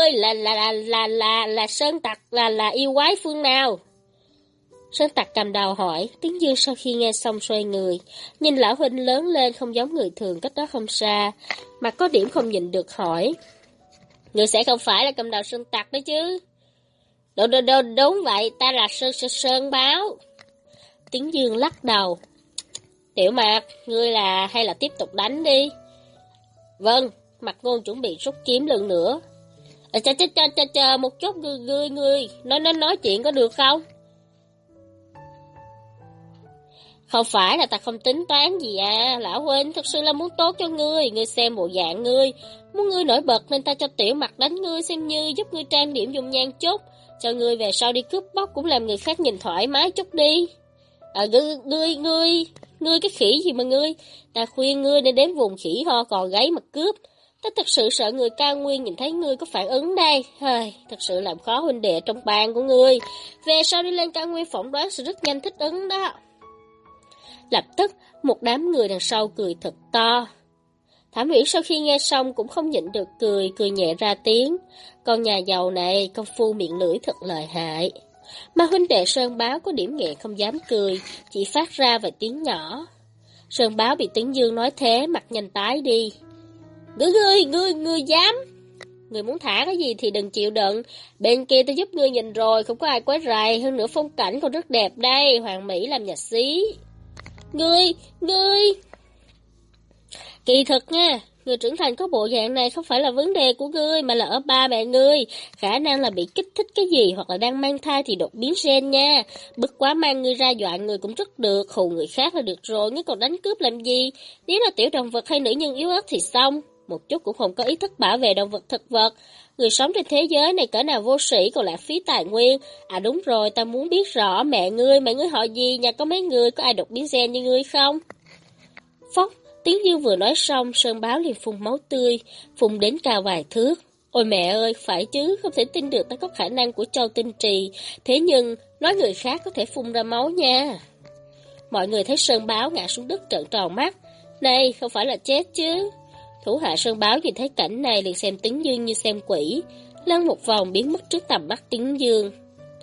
là sơn tặc, là yêu quái phương nào? Sơn tặc cầm đầu hỏi. Tấn Dương sau khi nghe xong xoay người, nhìn lão huynh lớn lên không giống người thường, cách đó không xa, mà có điểm không nhìn được hỏi. Ngươi sẽ không phải là cầm đầu sơn tặc đấy chứ? Đúng vậy, ta là Sơn Báo. Tấn Dương lắc đầu. Tiểu Mạc, ngươi là hay là tiếp tục đánh đi? Vâng, Mặt Ngôn chuẩn bị rút kiếm lần nữa. Chờ một chút, ngươi nói chuyện có được không? Không phải là ta không tính toán gì à, lão huynh, thật sự là muốn tốt cho ngươi xem bộ dạng ngươi, muốn ngươi nổi bật nên ta cho Tiểu Mặt đánh ngươi xem như giúp ngươi trang điểm dùng nhan chút, Cho ngươi về sau đi cướp bóc cũng làm người khác nhìn thoải mái chút đi. Ngươi cái khỉ gì mà ngươi? Ta khuyên ngươi nên đến vùng khỉ ho cò gáy mà cướp. Ta thật sự sợ người Cao Nguyên nhìn thấy ngươi có phản ứng đây. Thật sự làm khó huynh đệ trong bang của ngươi. Về sau đi lên Cao Nguyên phỏng đoán sẽ rất nhanh thích ứng đó. Lập tức, một đám người đằng sau cười thật to. Thẩm Uyển sau khi nghe xong cũng không nhịn được cười nhẹ ra tiếng. Con nhà giàu này, công phu miệng lưỡi thật lợi hại. Mà huynh đệ Sơn Báo có điểm nghẹn không dám cười, chỉ phát ra vài tiếng nhỏ. Sơn Báo bị Tĩnh Dương nói thế, mặt nhanh tái đi. Ngươi dám? Ngươi muốn thả cái gì thì đừng chịu đựng. Bên kia ta giúp ngươi nhìn rồi, không có ai quấy rầy, hơn nữa phong cảnh còn rất đẹp đây, Hoàng Mỹ làm nhà xí. Ngươi... Kỳ thực nha, người trưởng thành có bộ dạng này không phải là vấn đề của ngươi mà là ở ba mẹ ngươi. Khả năng là bị kích thích cái gì hoặc là đang mang thai thì đột biến gen nha. Bất quá mang ngươi ra dọa người cũng rất được, hù người khác là được rồi, ngươi còn đánh cướp làm gì? Nếu là tiểu động vật hay nữ nhân yếu ớt thì xong, một chút cũng không có ý thức bảo vệ động vật thực vật. Người sống trên thế giới này cỡ nào vô sĩ còn lãng phí tài nguyên. À đúng rồi, ta muốn biết rõ mẹ ngươi họ gì, nhà có mấy người, có ai đột biến gen như ngươi không? Phốc. Tiếng Dương vừa nói xong, Sơn Báo liền phun máu tươi, phun đến cao vài thước. Ôi mẹ ơi, phải chứ, không thể tin được ta có khả năng của Châu Tinh Trì, thế nhưng, nói người khác có thể phun ra máu nha. Mọi người thấy Sơn Báo ngã xuống đất trợn tròn mắt. Này, không phải là chết chứ. Thủ hạ Sơn Báo nhìn thấy cảnh này liền xem Tĩnh Dương như xem quỷ, lăn một vòng biến mất trước tầm mắt Tĩnh Dương.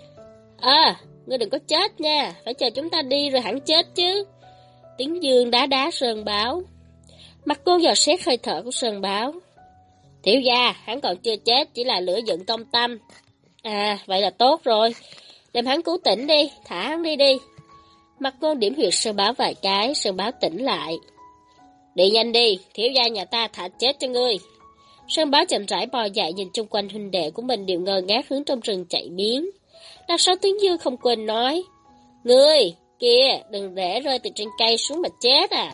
Ngươi đừng có chết nha, phải chờ chúng ta đi rồi hẳn chết chứ. Tĩnh Dương đá Sơn Báo. Mặt cô dò xét hơi thở của Sơn Báo. Thiếu gia, hắn còn chưa chết, chỉ là lửa giận công tâm. Vậy là tốt rồi. Đem hắn cứu tỉnh đi, thả hắn đi. Mặt cô điểm huyệt Sơn Báo vài cái, Sơn Báo tỉnh lại. Đi nhanh đi, thiếu gia nhà ta thả chết cho ngươi. Sơn Báo chậm rãi bò dậy nhìn chung quanh huynh đệ của mình đều ngơ ngác hướng trong rừng chạy biến. Đằng sau Tĩnh Dương không quên nói. Ngươi! Kìa, đừng để rơi từ trên cây xuống mà chết à.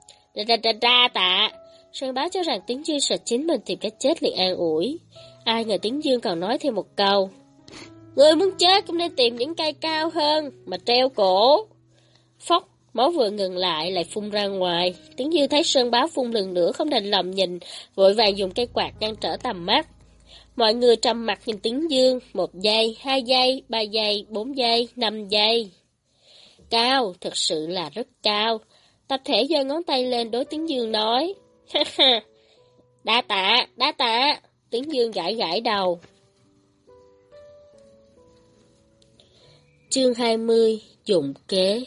Ra tạ. Sơn Báo cho rằng Tĩnh Dương sợ chính mình tìm cách chết liền an ủi. Ai ngờ Tĩnh Dương còn nói thêm một câu. Người muốn chết cũng nên tìm những cây cao hơn, mà treo cổ. Phốc, máu vừa ngừng lại phun ra ngoài. Tĩnh Dương thấy Sơn Báo phun lần nữa không đành lòng nhìn, vội vàng dùng cây quạt ngăn trở tầm mắt. Mọi người trầm mặt nhìn Tĩnh Dương, 1 giây, 2 giây, 3 giây, 4 giây, 5 giây. Cao, thật sự là rất cao. Tập thể giơ ngón tay lên đối Tĩnh Dương nói. Đa tạ. Tĩnh Dương gãi đầu. Chương 20, dụng kế.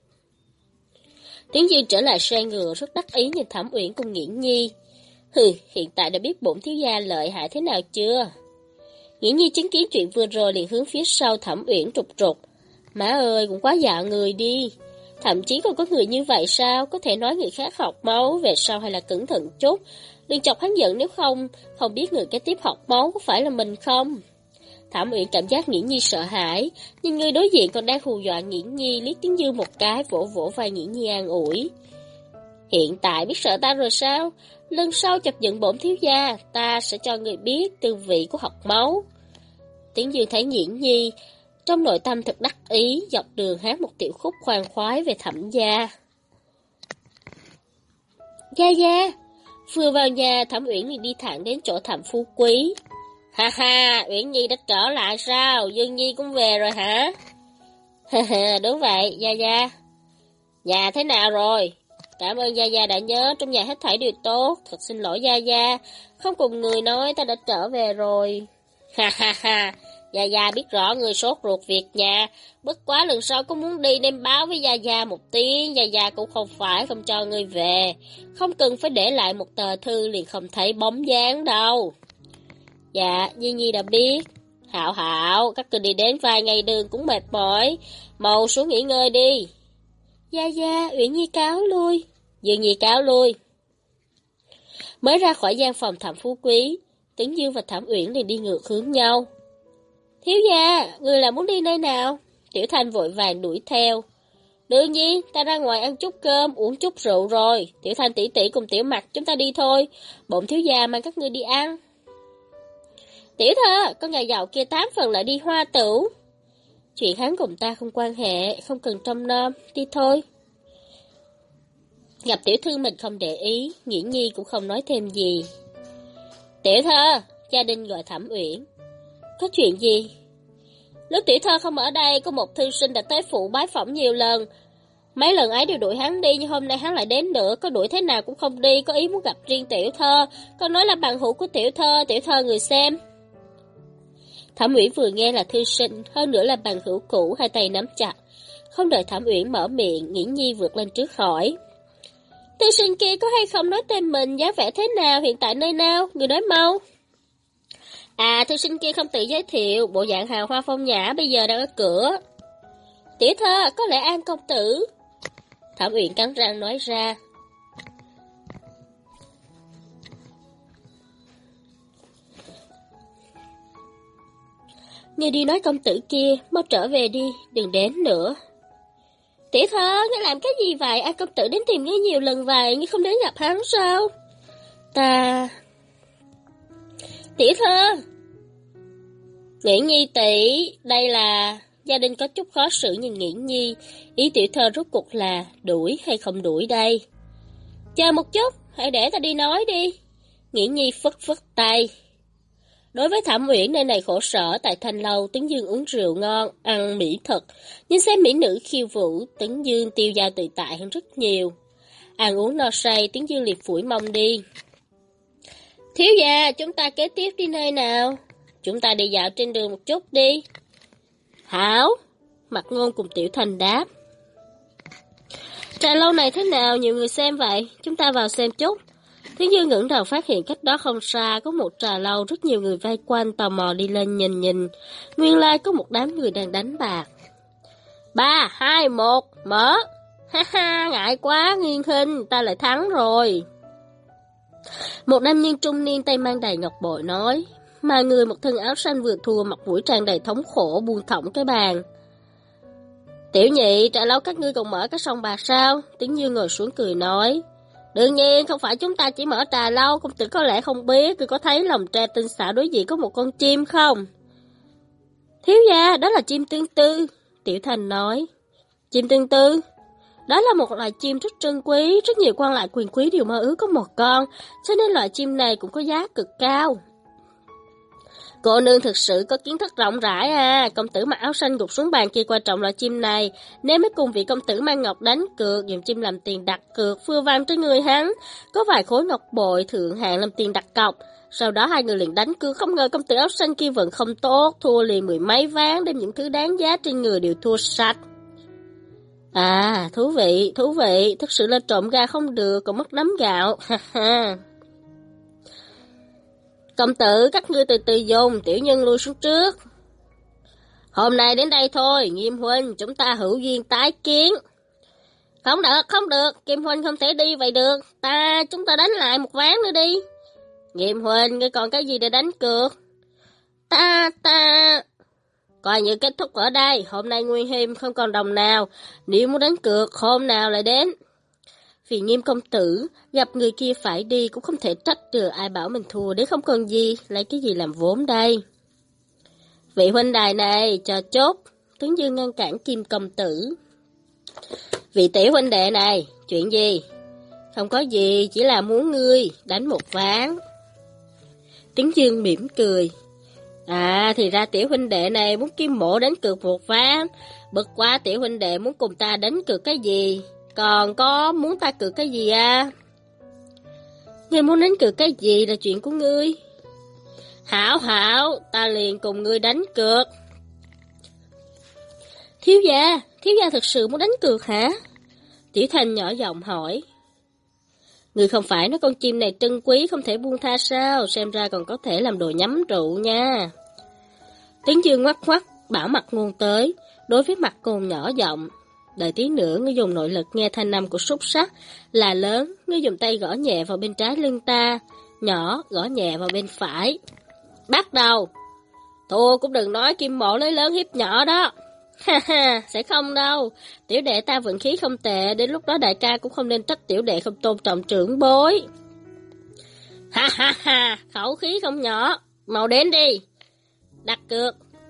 Tĩnh Dương trở lại xoay ngựa rất đắc ý nhìn Thẩm Uyển cùng Nghiễn Nhi. Hiện tại đã biết bổn thiếu gia lợi hại thế nào chưa? Nghiễn Nhi chứng kiến chuyện vừa rồi liền hướng phía sau Thẩm Uyển trục. Má ơi, cũng quá dạ người đi. Thậm chí còn có người như vậy sao? Có thể nói người khác học máu, về sau hay là cẩn thận chút. Đừng chọc hắn giận nếu không biết người kế tiếp học máu có phải là mình không? Thẩm Uyển cảm giác Nghiễn Nhi sợ hãi, nhưng người đối diện còn đang hù dọa Nghiễn Nhi, liếc Tĩnh Dương một cái, vỗ vai Nghiễn Nhi an ủi. Hiện tại biết sợ ta rồi sao? Lần sau chọc giận bổn thiếu gia, ta sẽ cho người biết tư vị của học máu. Tĩnh Dương thấy Nghiễn Nhi trong nội tâm thật đắc ý, dọc đường hát một tiểu khúc khoan khoái về Thẩm gia. Gia. Vừa vào nhà, Thẩm Uyển liền đi thẳng đến chỗ Thẩm Phú Quý. Ha, Uyển Nhi đã trở lại sao? Dương Nhi cũng về rồi hả? Đúng vậy, Gia. Nhà thế nào rồi? Cảm ơn Gia đã nhớ, trong nhà hết thảy đều tốt. Thật xin lỗi Gia, không cùng người nói ta đã trở về rồi. Ha. Gia biết rõ người sốt ruột việc nhà, bất quá lần sau có muốn đi nên báo với Gia một tiếng, Gia cũng không phải không cho người về, không cần phải để lại một tờ thư liền không thấy bóng dáng đâu. Dạ, Nhi đã biết. Hảo, các người đi đến vài ngày đường cũng mệt mỏi, mau xuống nghỉ ngơi đi. Gia, Uyển Nhi cáo lui. Dương Nhi cáo lui. Mới ra khỏi gian phòng Thẩm Phú Quý, Tĩnh Dương và Thẩm Uyển liền đi ngược hướng nhau. Thiếu gia, người là muốn đi nơi nào? Tiểu Thanh vội vàng đuổi theo. Đương nhiên, ta ra ngoài ăn chút cơm, uống chút rượu rồi. Tiểu Thanh tỷ cùng Tiểu Mặc chúng ta đi thôi. Bổn thiếu gia mang các ngươi đi ăn. Tiểu Thơ, con nhà giàu kia 8 phần lại đi hoa tửu. Chuyện hắn cùng ta không quan hệ, không cần trông nom, đi thôi. Gặp tiểu thư mình không để ý, Nghiễn Nhi cũng không nói thêm gì. Tiểu Thơ, gia đình gọi Thẩm Uyển. Có chuyện gì? Lúc tiểu Thơ không ở đây, có một thư sinh đã tới phủ bái phỏng nhiều lần. Mấy lần ấy đều đuổi hắn đi, nhưng hôm nay hắn lại đến nữa, có đuổi thế nào cũng không đi, có ý muốn gặp riêng tiểu Thơ. Con nói là bằng hữu của tiểu Thơ người xem. Thẩm Uyển vừa nghe là thư sinh, hơn nữa là bằng hữu cũ, hai tay nắm chặt. Không đợi Thẩm Uyển mở miệng, Nghiễn Nhi vượt lên trước hỏi. Thư sinh kia có hay không nói tên mình, dáng vẻ thế nào, hiện tại nơi nào, người nói mau. À, thư sinh kia không tự giới thiệu, bộ dạng hào hoa phong nhã bây giờ đang ở cửa. Tiểu Thơ, có lẽ An công tử. Thẩm Uyển cắn răng nói ra. Ngươi đi nói công tử kia, mau trở về đi, đừng đến nữa. Tiểu Thơ, ngươi làm cái gì vậy? An công tử đến tìm ngươi nhiều lần vậy, ngươi không đến gặp hắn sao? Ta... Tiểu Thơ! Nghiễn Nhi tỷ, đây là... Gia đình có chút khó xử nhìn Nghiễn Nhi, ý tiểu Thơ rốt cuộc là đuổi hay không đuổi đây? Chờ một chút, hãy để ta đi nói đi. Nghiễn Nhi phất phất tay. Đối với Thẩm Uyển nơi này khổ sở tại Thanh Lâu, Tấn Dương uống rượu ngon, ăn mỹ thực, nhưng xem mỹ nữ khiêu vũ, Tấn Dương tiêu dao tự tại hơn rất nhiều. Ăn uống no say, Tấn Dương liệt phủi mông đi. Thiếu gia, chúng ta kế tiếp đi nơi nào? Chúng ta đi dạo trên đường một chút đi. Hảo, Mặt Ngôn cùng Tiểu Thành đáp. Trà lâu này thế nào, nhiều người xem vậy, chúng ta vào xem chút. Tấn Dương ngẩng đầu phát hiện cách đó không xa có một trà lâu, rất nhiều người vây quanh tò mò đi lên nhìn. Nguyên lai có một đám người đang đánh bạc. 3, 2, 1, mở. Ha ha, ngại quá, Nghiên Huynh, ta lại thắng rồi. Một nam nhân trung niên tay mang đầy ngọc bội nói, mà người một thân áo xanh vừa thua, mặt mũi tràn đầy thống khổ buông thõng cái bàn. Tiểu nhị, trà lâu các ngươi còn mở cái sòng bạc sao? Tấn Dương ngồi xuống cười nói. Đương nhiên, không phải chúng ta chỉ mở trà lâu, công tử có lẽ không biết, cứ có thấy lòng tre tinh xảo đối diện có một con chim không? Thiếu gia, đó là chim tương tư, Tiểu Thành nói. Chim tương tư? Đó là một loài chim rất trân quý, rất nhiều quan lại quyền quý đều mơ ước có một con, cho nên loài chim này cũng có giá cực cao. Cô nương thực sự có kiến thức rộng rãi à, công tử mặc áo xanh gục xuống bàn kia quan trọng loại chim này, nếu mấy cùng vị công tử mang ngọc đánh cược, dùng chim làm tiền đặt cược, phưa vang trên người hắn, có vài khối ngọc bội thượng hạng làm tiền đặt cọc, sau đó hai người liền đánh cược, không ngờ công tử áo xanh kia vẫn không tốt, thua liền 10 mấy ván, đem những thứ đáng giá trên người đều thua sạch. À, thú vị, thực sự là trộm gà không được, còn mất nắm gạo, ha ha. Công tử, các ngươi từ từ dùng, tiểu nhân lui xuống trước. Hôm nay đến đây thôi, Nghiêm huynh, chúng ta hữu duyên tái kiến. Không được, Kim huynh không thể đi vậy được, chúng ta đánh lại một ván nữa đi. Nghiêm huynh, ngươi còn cái gì để đánh cược? Coi như kết thúc ở đây, hôm nay Nguyên Hiêm không còn đồng nào, nếu muốn đánh cược, hôm nào lại đến. Vì Nghiêm công tử, gặp người kia phải đi cũng không thể trách được, ai bảo mình thua đấy không còn gì, lấy cái gì làm vốn đây. Vị huynh đài này, cho chốt, Tấn Dương ngăn cản Kim công tử. Vị tiểu huynh đệ này, chuyện gì? Không có gì, chỉ là muốn ngươi đánh một ván. Tấn Dương mỉm cười. À, thì ra tiểu huynh đệ này muốn Kim mộ đánh cược một ván, bực quá tiểu huynh đệ muốn cùng ta đánh cược cái gì? Còn có muốn ta cược cái gì à? Ngươi muốn đánh cược cái gì là chuyện của ngươi. Hảo, ta liền cùng ngươi đánh cược. Thiếu gia thực sự muốn đánh cược hả? Tiểu Thành nhỏ giọng hỏi. Ngươi không phải nói con chim này trân quý không thể buông tha sao? Xem ra còn có thể làm đồ nhắm rượu nha. Tấn Dương ngoắc bảo Mặt Ngôn tới, đối với Mặt Ngôn nhỏ giọng. Đợi tí nữa ngươi dùng nội lực nghe thanh âm của xúc sắc là lớn, ngươi dùng tay gõ nhẹ vào bên trái lưng ta, nhỏ gõ nhẹ vào bên phải. Bắt đầu. Thua cũng đừng nói Kim mộ lấy lớn hiếp nhỏ đó. Ha ha, sẽ không đâu. Tiểu đệ ta vận khí không tệ, đến lúc đó đại ca cũng không nên trách tiểu đệ không tôn trọng trưởng bối. Ha ha ha, khẩu khí không nhỏ. mau đến đi. Đặt cược.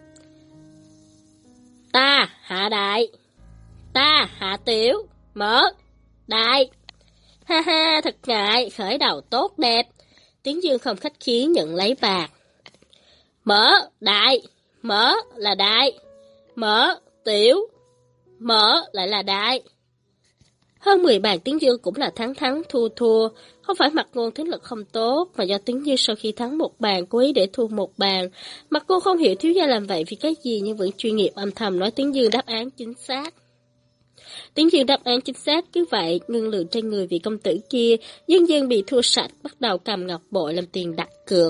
Ta hạ đại. Ta hạ tiểu. Mở. Đại. Ha ha, thật ngại, khởi đầu tốt đẹp. Tiếng Dương không khách khí nhận lấy bạc. Mở, đại. Mở là đại. Mở, tiểu. Mở lại là đại. Hơn 10 bàn Tiếng Dương cũng là thắng thắng thua thua. Không phải Mặt Ngôn thính lực không tốt, mà do Tiếng Dương sau khi thắng một bàn cố ý để thua một bàn. Mặt Ngôn không hiểu thiếu gia làm vậy vì cái gì, nhưng vẫn chuyên nghiệp âm thầm nói Tiếng Dương đáp án chính xác. Tiếng Dương đáp án chính xác, cứ vậy ngưng lượng trên người vị công tử kia, dần dần bị thua sạch, bắt đầu cầm ngọc bội làm tiền đặt cược.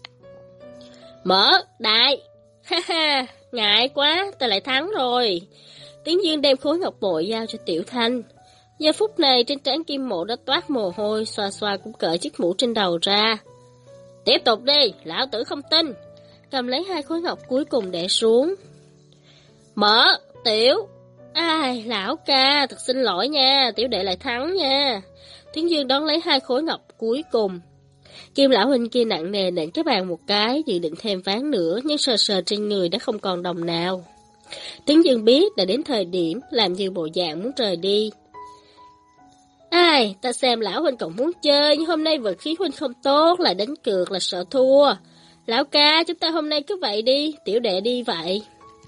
Mở, đại. Ha ha, ngại quá, ta lại thắng rồi. Tiếng Dương đem khối ngọc bội giao cho Tiểu Thanh. Giờ phút này trên trán Kim Mộ đã toát mồ hôi, xoa xoa cũng cởi chiếc mũ trên đầu ra. Tiếp tục đi, lão tử không tin. Cầm lấy 2 khối ngọc cuối cùng để xuống. Mở, tiểu. Ai, lão ca, thật xin lỗi nha, tiểu đệ lại thắng nha. Tiếng Dương đón lấy 2 khối ngọc cuối cùng. Kim lão huynh kia nặng nề nện cái bàn một cái, dự định thêm ván nữa, nhưng sờ sờ trên người đã không còn đồng nào. Tiếng Dương biết đã đến thời điểm, làm như bộ dạng muốn rời đi. Ai, ta xem lão huynh còn muốn chơi, nhưng hôm nay vận khí huynh không tốt, lại đánh cược là sợ thua. Lão ca, chúng ta hôm nay cứ vậy đi, tiểu đệ đi vậy.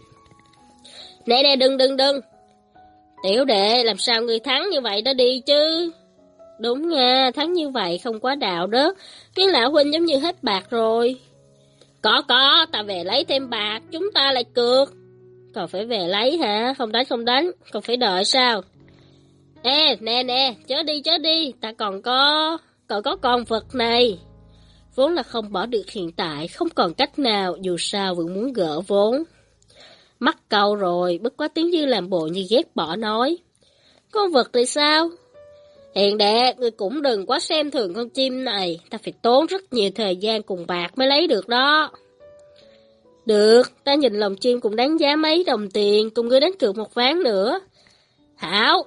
Nè nè, đừng. Tiểu đệ, làm sao người thắng như vậy đó đi chứ? Đúng nha, thắng như vậy không quá đạo đức, cái lão huynh giống như hết bạc rồi. Có, ta về lấy thêm bạc, chúng ta lại cược. Còn phải về lấy hả? Không đánh, còn phải đợi sao? Ê, nè, chớ đi, ta còn có con vật này. Vốn là không bỏ được hiện tại, không còn cách nào, dù sao vẫn muốn gỡ vốn. Mắc câu rồi, bất quá Tiếng Dương làm bộ như ghét bỏ nói. Con vật thì sao? Hiền đệ, ngươi cũng đừng quá xem thường con chim này, ta phải tốn rất nhiều thời gian cùng bạc mới lấy được đó. Được, ta nhìn lồng chim cũng đáng giá mấy đồng tiền, cùng ngươi đánh cược một ván nữa. Hảo.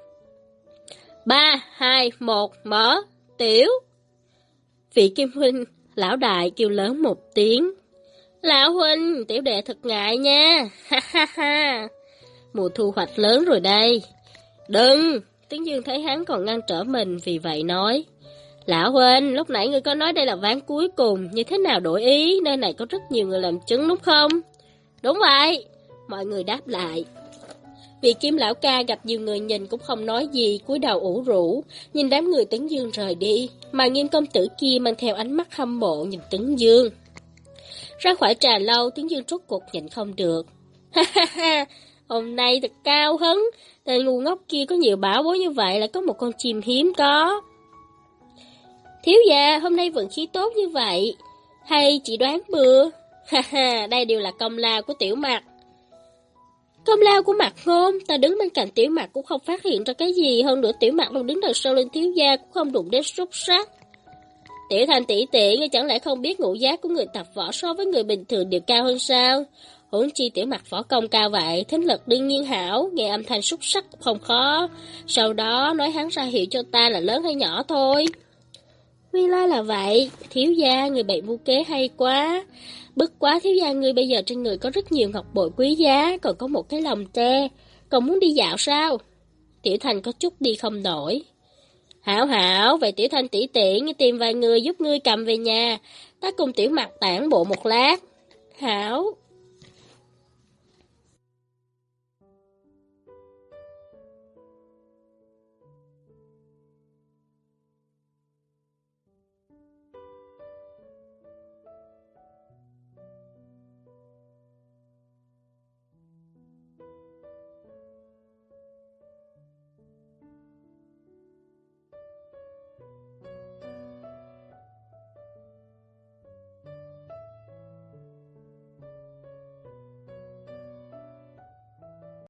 3, 2, 1, mở, tiểu. Vị Kim huynh, lão đại kêu lớn một tiếng. Lão huynh, tiểu đệ thật ngại nha, ha ha ha. Mùa thu hoạch lớn rồi đây. Đừng, Tiếng Dương thấy hắn còn ngăn trở mình, vì vậy nói. Lão huynh, lúc nãy ngươi có nói đây là ván cuối cùng, như thế nào đổi ý, nơi này có rất nhiều người làm chứng đúng không? Đúng vậy, mọi người đáp lại. Vị Kim lão ca gặp nhiều người nhìn cũng không nói gì, cúi đầu ủ rũ, nhìn đám người Tiếng Dương rời đi, mà Nghiêm công tử kia mang theo ánh mắt hâm mộ nhìn Tiếng Dương. Ra khỏi trà lâu, Tiếng Dương rốt cuộc nhịn không được. Ha ha ha, hôm nay thật cao hứng, tên ngu ngốc kia có nhiều bảo bối như vậy là có một con chim hiếm có. Thiếu gia, hôm nay vận khí tốt như vậy, hay chỉ đoán bừa? Ha ha, đây đều là công lao của Tiểu Mặc. Công lao của Mặt Ngôn, ta đứng bên cạnh Tiểu Mặc cũng không phát hiện ra cái gì, hơn nữa Tiểu Mặc luôn đứng đằng sau lưng thiếu gia cũng không đụng đến xúc sắc. Tiểu Thanh tỷ tỷ, ngươi chẳng lẽ không biết ngũ giác của người tập võ so với người bình thường đều cao hơn sao? Huống chi Tiểu Mặc võ công cao vậy, thính lực đương nhiên hảo, nghe âm thanh xúc sắc cũng không khó. Sau đó nói hắn ra hiệu cho ta là lớn hay nhỏ thôi. Nguyên lai là vậy, thiếu gia người bậy mưu kế hay quá. Bất quá thiếu gia ngươi bây giờ trên người có rất nhiều ngọc bội quý giá, còn có một cái lồng tre, còn muốn đi dạo sao? Tiểu Thanh có chút đi không nổi. Hảo, vậy Tiểu Thanh tỷ tỷ, ngươi tìm vài người giúp ngươi cầm về nhà, ta cùng Tiểu Mặc tản bộ một lát. Hảo.